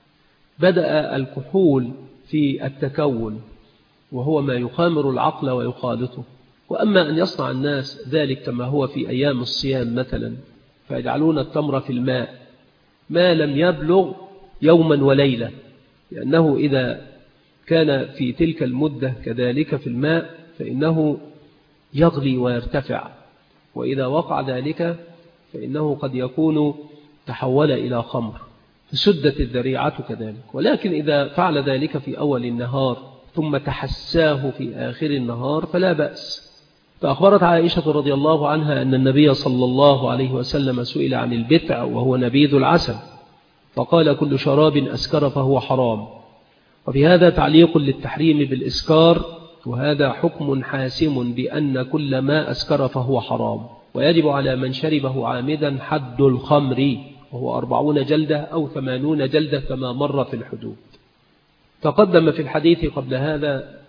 بدأ الكحول في التكون وهو ما يخامر العقل ويخالطه. وأما أن يصنع الناس ذلك كما هو في أيام الصيام مثلا، فيجعلون التمر في الماء ما لم يبلغ يوما وليلة، لأنه إذا كان في تلك المدة كذلك في الماء فإنه يغلي ويرتفع، وإذا وقع ذلك فإنه قد يكون تحول إلى خمر، فسدت الذريعة كذلك. ولكن إذا فعل ذلك في أول النهار ثم تحساه في آخر النهار فلا بأس. فأخبرت عائشة رضي الله عنها أن النبي صلى الله عليه وسلم سئل عن البتع وهو نبيذ العسل فقال كل شراب أسكر فهو حرام. وفي هذا تعليق للتحريم بالإسكار، وهذا حكم حاسم بأن كل ما أسكر فهو حرام، ويجب على من شربه عامدا حد الخمر وهو 40 جلدة أو 80 جلدة كما مر في الحدود. تقدم في الحديث قبل هذا،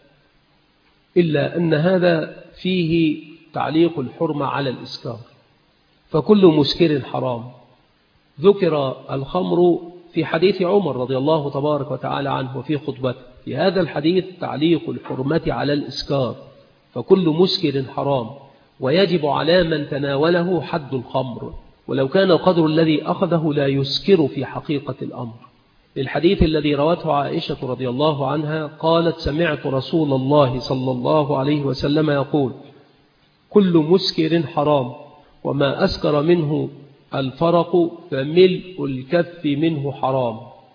إلا أن هذا فيه تعليق الحرمة على الإسكار، فكل مسكر حرام. ذكر الخمر في حديث عمر رضي الله تبارك وتعالى عنه وفي خطبته. في هذا الحديث تعليق الحرمة على الإسكار، فكل مسكر حرام، ويجب على من تناوله حد الخمر ولو كان القدر الذي أخذه لا يسكر في حقيقة الأمر. للحديث الذي روته عائشة رضي الله عنها قالت سمعت رسول الله صلى الله عليه وسلم يقول كل مسكر حرام وما أسكر منه الفرق فملء الكف منه حرام.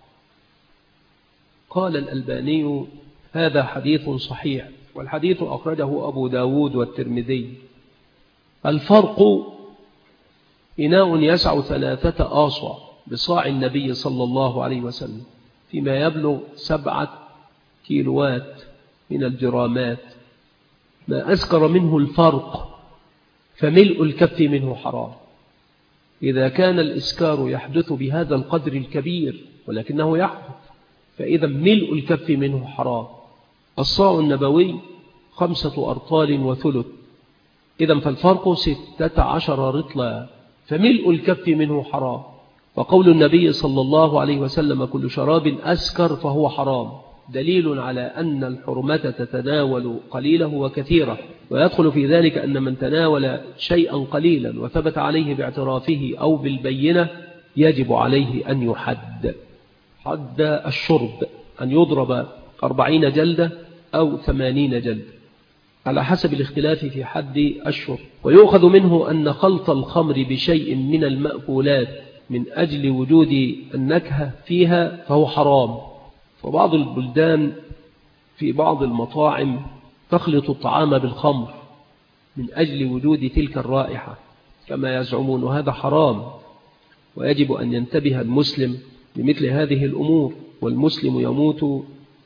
قال الألباني هذا حديث صحيح، والحديث أخرجه أبو داود والترمذي. الفرق إناء يسع 3 آصع بصاع النبي صلى الله عليه وسلم، فيما يبلغ 7 كيلوات من الجرامات. ما أسكر منه الفرق فملء الكف منه حرام. إذا كان الإسكار يحدث بهذا القدر الكبير ولكنه يحدث، فإذا ملء الكف منه حرام. الصاع النبوي 5 أرطال وثلث، إذا فالفرق 16 رطلا، فملء الكف منه حرام. وقول النبي صلى الله عليه وسلم كل شراب أسكر فهو حرام دليل على أن الحرمة تتناول قليله وكثيره، ويدخل في ذلك أن من تناول شيئا قليلا وثبت عليه باعترافه أو بالبينة يجب عليه أن يحد حد الشرب، أن يضرب 40 جلدة أو 80 جلدة. على حسب الاختلاف في حد الشرب. ويؤخذ منه أن خلط الخمر بشيء من المأكولات من أجل وجود النكهة فيها فهو حرام. فبعض البلدان في بعض المطاعم تخلط الطعام بالخمر من أجل وجود تلك الرائحة كما يزعمون، وهذا حرام، ويجب أن ينتبه المسلم لمثل هذه الأمور. والمسلم يموت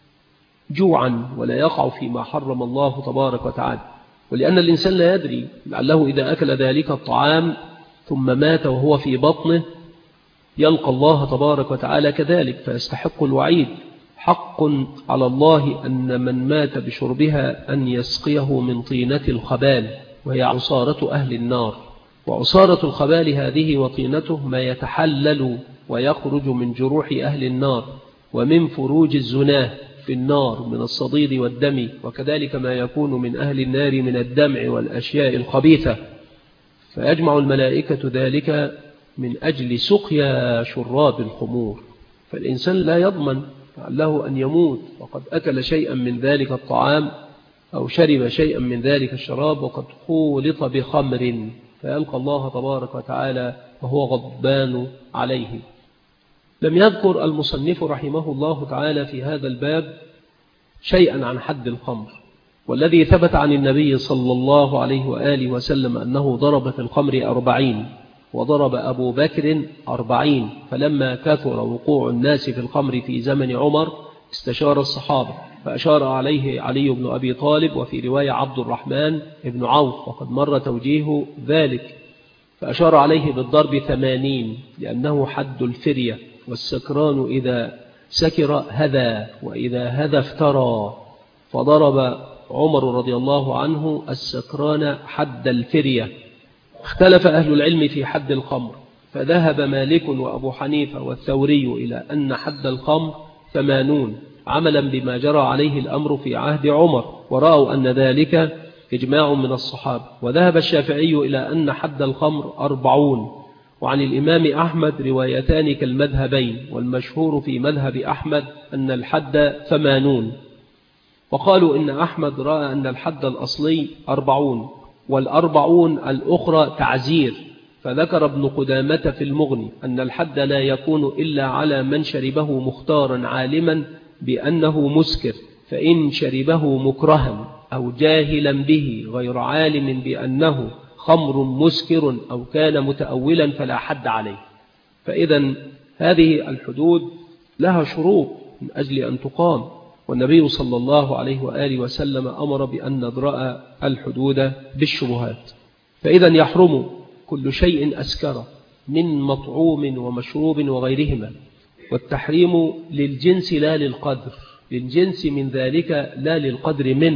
جوعا ولا يقع فيما حرم الله تبارك وتعالى، ولأن الإنسان لا يدري، لعله إذا أكل ذلك الطعام ثم مات وهو في بطنه يلقى الله تبارك وتعالى كذلك، فيستحق الوعيد. حق على الله أن من مات بشربها أن يسقيه من طينة الخبال، وهي عصارة أهل النار. وعصارة الخبال هذه وطينته ما يتحلل ويخرج من جروح أهل النار ومن فروج الزناه في النار من الصديد والدم، وكذلك ما يكون من أهل النار من الدمع والأشياء الخبيثة. فيجمع الملائكة ذلك من أجل سقيا شراب الخمور. فالإنسان لا يضمن له أن يموت وقد أكل شيئا من ذلك الطعام أو شرب شيئا من ذلك الشراب وقد خولط بخمر، فيلقى الله تبارك وتعالى وهو غضبان عليه. لم يذكر المصنف رحمه الله تعالى في هذا الباب شيئا عن حد الخمر، والذي ثبت عن النبي صلى الله عليه وآله وسلم أنه ضرب في الخمر 40 وضرب أبو بكر 40. فلما كثر وقوع الناس في الخمر في زمن عمر استشار الصحابة فأشار عليه علي بن أبي طالب، وفي رواية عبد الرحمن بن عوف، وقد مر توجيه ذلك، فأشار عليه بالضرب 80 لأنه حد الفرية، والسكران إذا سكر هذا وإذا هذا افترى، فضرب عمر رضي الله عنه السكران حد الفرية. اختلف أهل العلم في حد الخمر، فذهب مالك وأبو حنيفة والثوري إلى أن حد الخمر 80 عملا بما جرى عليه الأمر في عهد عمر، ورأوا أن ذلك إجماع من الصحابة. وذهب الشافعي إلى أن حد الخمر 40. وعن الإمام أحمد روايتان كالمذهبين، والمشهور في مذهب أحمد أن الحد 80. وقالوا إن أحمد رأى أن الحد الأصلي 40 وال40 الأخرى تعزير. فذكر ابن قدامة في المغني أن الحد لا يكون إلا على من شربه مختارا عالما بأنه مسكر، فإن شربه مكرها أو جاهلا به غير عالم بأنه خمر مسكر أو كان متأولا فلا حد عليه. فإذا هذه الحدود لها شروط من أجل أن تقام، والنبي صلى الله عليه وآله وسلم أمر بأن ندرأ الحدود بالشبهات. فإذا يحرم كل شيء أسكر من مطعوم ومشروب وغيرهما، والتحريم للجنس لا للقدر، للجنس من ذلك لا للقدر منه،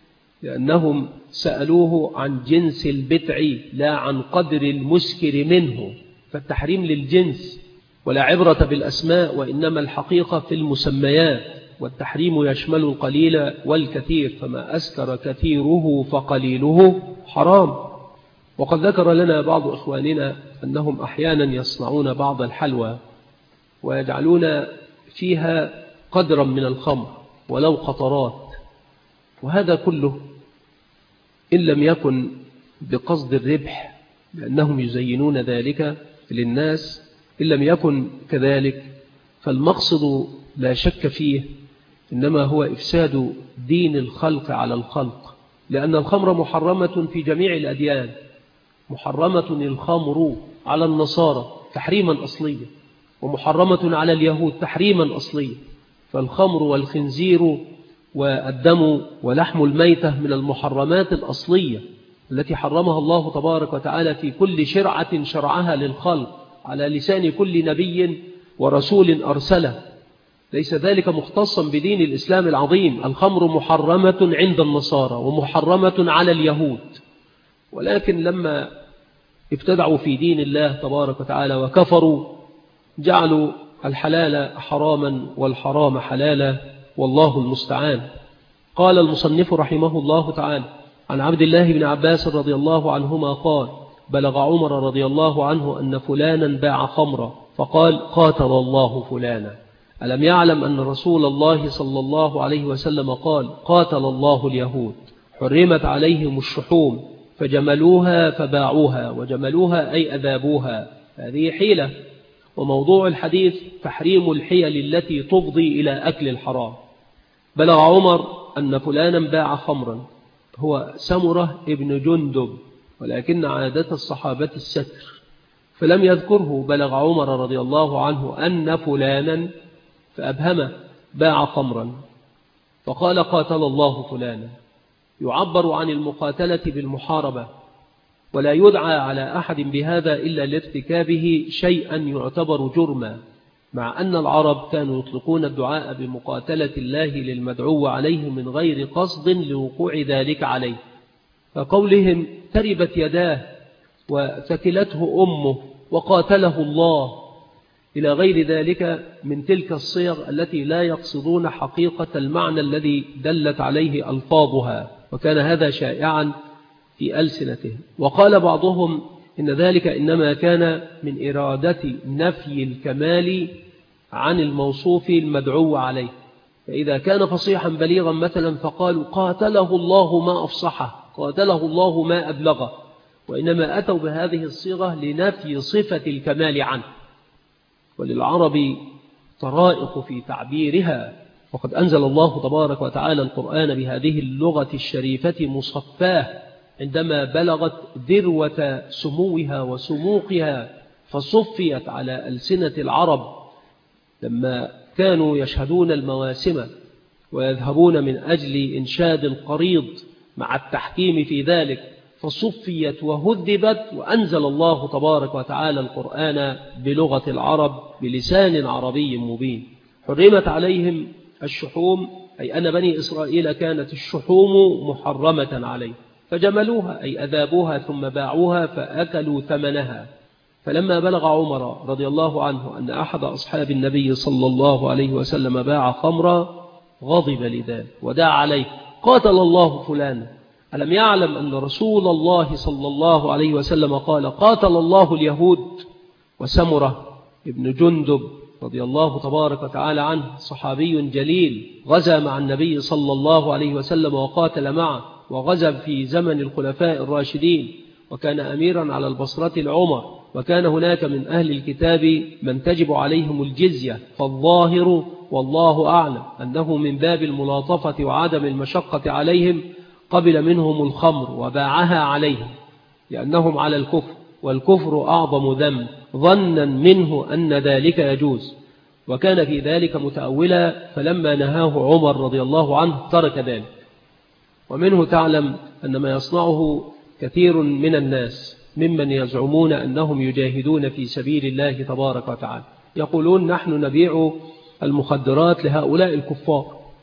لأنهم سألوه عن جنس البتع لا عن قدر المسكر منه، فالتحريم للجنس ولا عبرة بالأسماء، وإنما الحقيقة في المسميات. والتحريم يشمل القليل والكثير، فما أسكر كثيره فقليله حرام. وقد ذكر لنا بعض إخواننا أنهم أحيانا يصنعون بعض الحلوى ويجعلون فيها قدرا من الخمر ولو قطرات، وهذا كله إن لم يكن بقصد الربح لأنهم يزينون ذلك للناس، إن لم يكن كذلك فالمقصد لا شك فيه إنما هو إفساد دين الخلق على الخلق، لأن الخمر محرمة في جميع الأديان. محرمة الخمر على النصارى تحريما أصليا، ومحرمة على اليهود تحريما أصليا. فالخمر والخنزير والدم ولحم الميتة من المحرمات الأصلية التي حرمها الله تبارك وتعالى في كل شرعة شرعها للخلق على لسان كل نبي ورسول أرسله. ليس ذلك مختصا بدين الإسلام العظيم. الخمر محرمة عند النصارى ومحرمة على اليهود، ولكن لما ابتدعوا في دين الله تبارك وتعالى وكفروا جعلوا الحلال حراما والحرام حلالا، والله المستعان. قال المصنف رحمه الله تعالى عن عبد الله بن عباس رضي الله عنهما قال: بلغ عمر رضي الله عنه أن فلانا باع خمرا فقال: قاتل الله فلانا. ألم يعلم أن رسول الله صلى الله عليه وسلم قال: قاتل الله اليهود حرمت عليهم الشحوم فجملوها فباعوها، وجملوها أي أذابوها، هذه حيلة. وموضوع الحديث تحريم الحيل التي تفضي إلى أكل الحرام. بلغ عمر أن فلانا باع خمرا، هو سمرة ابن جندب، ولكن عادة الصحابة الستر فلم يذكره. بلغ عمر رضي الله عنه أن فلانا فأبهم باع خمرا، فقال قاتل الله فلانا. يعبر عن المقاتلة بالمحاربة، ولا يدعى على أحد بهذا إلا لارتكابه شيئا يعتبر جرما، مع أن العرب كانوا يطلقون الدعاء بمقاتلة الله للمدعو عليه من غير قصد لوقوع ذلك عليه، فقولهم تربت يداه وثكلته أمه وقاتله الله إلى غير ذلك من تلك الصيغ التي لا يقصدون حقيقة المعنى الذي دلت عليه ألفاظها، وكان هذا شائعا في ألسنته. وقال بعضهم إن ذلك إنما كان من إرادة نفي الكمال عن الموصوف المدعو عليه، فإذا كان فصيحا بليغا مثلا فقالوا قاتله الله ما أفصحه، قاتله الله ما أبلغه، وإنما أتوا بهذه الصيغة لنفي صفة الكمال عنه. وللعرب طرائق في تعبيرها، وقد أنزل الله تبارك وتعالى القرآن بهذه اللغة الشريفة مصفاه عندما بلغت ذروة سموها وسموقها، فصفيت على ألسنة العرب لما كانوا يشهدون المواسم ويذهبون من أجل إنشاد القريض مع التحكيم في ذلك، فصفيت وهذبت، وأنزل الله تبارك وتعالى القرآن بلغة العرب بلسان عربي مبين. حرمت عليهم الشحوم، أي أن بني إسرائيل كانت الشحوم محرمة عليه، فجملوها أي أذابوها ثم باعوها فأكلوا ثمنها. فلما بلغ عمر رضي الله عنه أن أحد أصحاب النبي صلى الله عليه وسلم باع خمرا غضب لذلك ودعا عليه قاتل الله فلانا. ألم يعلم أن رسول الله صلى الله عليه وسلم قال قاتل الله اليهود؟ وسمرة ابن جندب رضي الله تبارك وتعالى عنه صحابي جليل، غزا مع النبي صلى الله عليه وسلم وقاتل معه، وغزا في زمن الخلفاء الراشدين، وكان أميرا على البصرة العمر، وكان هناك من أهل الكتاب من تجب عليهم الجزية، فالظاهر والله أعلم أنه من باب الملاطفة وعدم المشقة عليهم قبل منهم الخمر وباعها عليهم لأنهم على الكفر، والكفر أعظم ذنب، ظنا منه أن ذلك يجوز، وكان في ذلك متأولا، فلما نهاه عمر رضي الله عنه ترك ذلك. ومنه تعلم أن ما يصنعه كثير من الناس ممن يزعمون أنهم يجاهدون في سبيل الله تبارك وتعالى، يقولون نحن نبيع المخدرات لهؤلاء الكفار،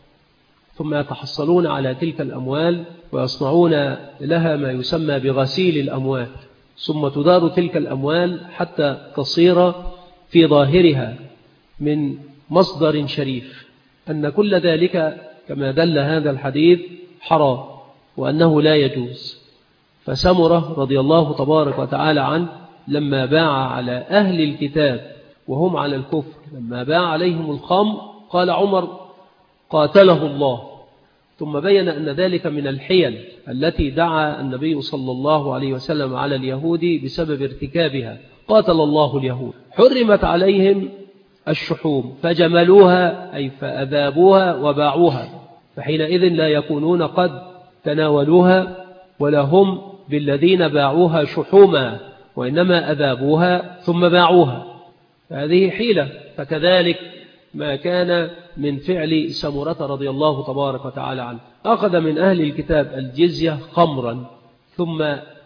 ثم يتحصلون على تلك الأموال ويصنعون لها ما يسمى بغسيل الأموال، ثم تدار تلك الأموال حتى تصير في ظاهرها من مصدر شريف، أن كل ذلك كما دل هذا الحديث حرام وأنه لا يجوز. فسمرة رضي الله تبارك وتعالى عنه لما باع على أهل الكتاب وهم على الكفر، لما باع عليهم الخمر قال عمر قاتله الله، ثم بين أن ذلك من الحيل التي دعا النبي صلى الله عليه وسلم على اليهود بسبب ارتكابها، قاتل الله اليهود. حرمت عليهم الشحوم فجملوها أي فأذابوها وباعوها، فحينئذ لا يكونون قد تناولوها ولا هم بالذين باعوها شحوما، وإنما أذابوها ثم باعوها، هذه حيلة. فكذلك ما كان من فعل سمرة رضي الله تبارك وتعالى عنه، أخذ من أهل الكتاب الجزية خمرا ثم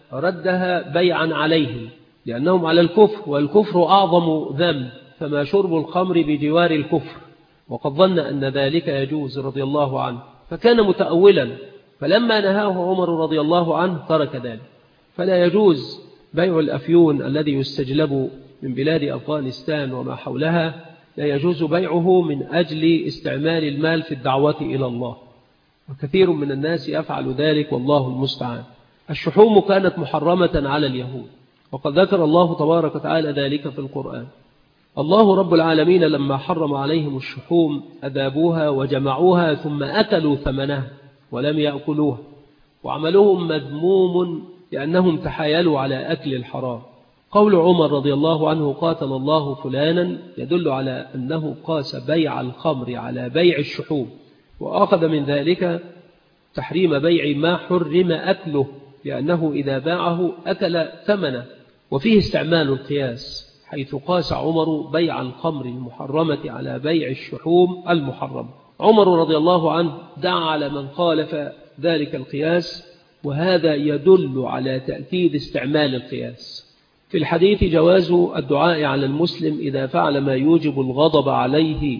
ردها بيعا عليهم لأنهم على الكفر، والكفر أعظم ذنب، فما شرب الخمر بجوار الكفر، وقد ظن أن ذلك يجوز رضي الله عنه، فكان متأولا، فلما نهاه عمر رضي الله عنه ترك ذلك. فلا يجوز بيع الأفيون الذي يستجلب من بلاد أفغانستان وما حولها، لا يجوز بيعه من أجل استعمال المال في الدعوة إلى الله، وكثير من الناس يفعل ذلك والله المستعان. الشحوم كانت محرمة على اليهود، وقد ذكر الله تبارك وتعالى ذلك في القرآن. الله رب العالمين لما حرم عليهم الشحوم أذابوها وجمعوها ثم أكلوا ثمنها ولم يأكلوها، وعملهم مذموم لأنهم تحايلوا على أكل الحرام. قول عمر رضي الله عنه قاتل الله فلانا يدل على أنه قاس بيع الخمر على بيع الشحوم، وأخذ من ذلك تحريم بيع ما حرم أكله، لأنه إذا باعه أكل ثمنه. وفيه استعمال القياس، حيث قاس عمر بيع الخمر المحرمة على بيع الشحوم المحرم. عمر رضي الله عنه دعا على من خالف ذلك القياس، وهذا يدل على تأكيد استعمال القياس. في الحديث جواز الدعاء على المسلم إذا فعل ما يوجب الغضب عليه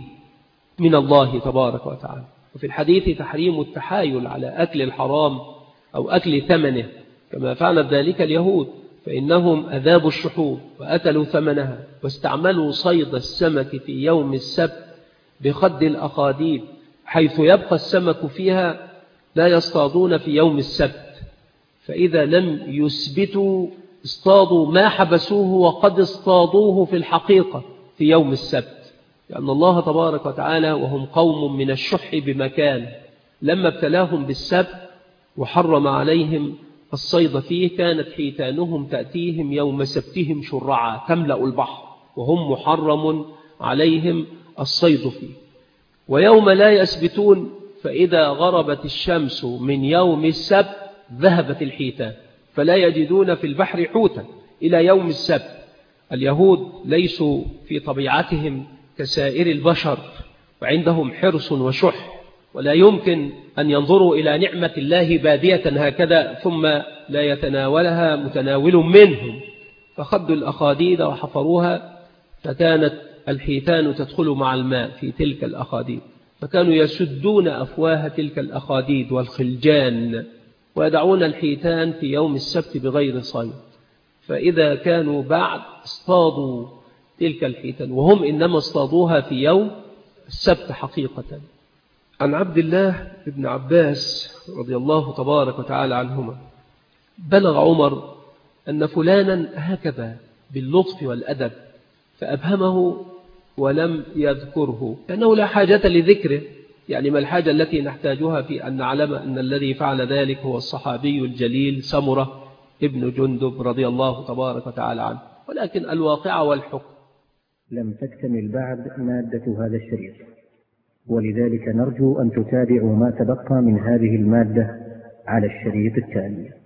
من الله تبارك وتعالى. وفي الحديث تحريم التحايل على أكل الحرام أو أكل ثمنه، كما فعلت ذلك اليهود، فإنهم أذابوا الشحوم وأكلوا ثمنها، واستعملوا صيد السمك في يوم السبت بخد الأخاديد، حيث يبقى السمك فيها لا يصطادون في يوم السبت، فإذا لم يثبتوا اصطادوا ما حبسوه وقد اصطادوه في الحقيقة في يوم السبت، لأن الله تبارك وتعالى وهم قوم من الشح بمكان لما ابتلاهم بالسبت وحرم عليهم الصيد فيه، كانت حيتانهم تأتيهم يوم سبتهم شرعا تملأ البحر، وهم محرم عليهم الصيد فيه. ويوم لا يسبتون فإذا غربت الشمس من يوم السبت ذهبت الحيتان، فلا يجدون في البحر حوتا إلى يوم السبت. اليهود ليسوا في طبيعتهم كسائر البشر، وعندهم حرص وشح، ولا يمكن أن ينظروا إلى نعمة الله بادية هكذا ثم لا يتناولها متناول منهم، فخدوا الأخاديد وحفروها، فكانت الحيتان تدخل مع الماء في تلك الأخاديد، فكانوا يسدون أفواه تلك الأخاديد والخلجان ويدعون الحيتان في يوم السبت بغير صيد، فإذا كانوا بعد اصطادوا تلك الحيتان وهم إنما اصطادوها في يوم السبت حقيقة. عن عبد الله بن عباس رضي الله تبارك وتعالى عنهما بلغ عمر أن فلانا هكذا باللطف والأدب، فأبهمه ولم يذكره لأنه لا حاجة لذكره، يعني ما الحاجة التي نحتاجها في أن نعلم أن الذي فعل ذلك هو الصحابي الجليل سمرة ابن جندب رضي الله تبارك وتعالى عنه، ولكن الواقع والحكم. لم تكتمل بعد مادة هذا الشريط، ولذلك نرجو أن تتابعوا ما تبقى من هذه المادة على الشريط التالي.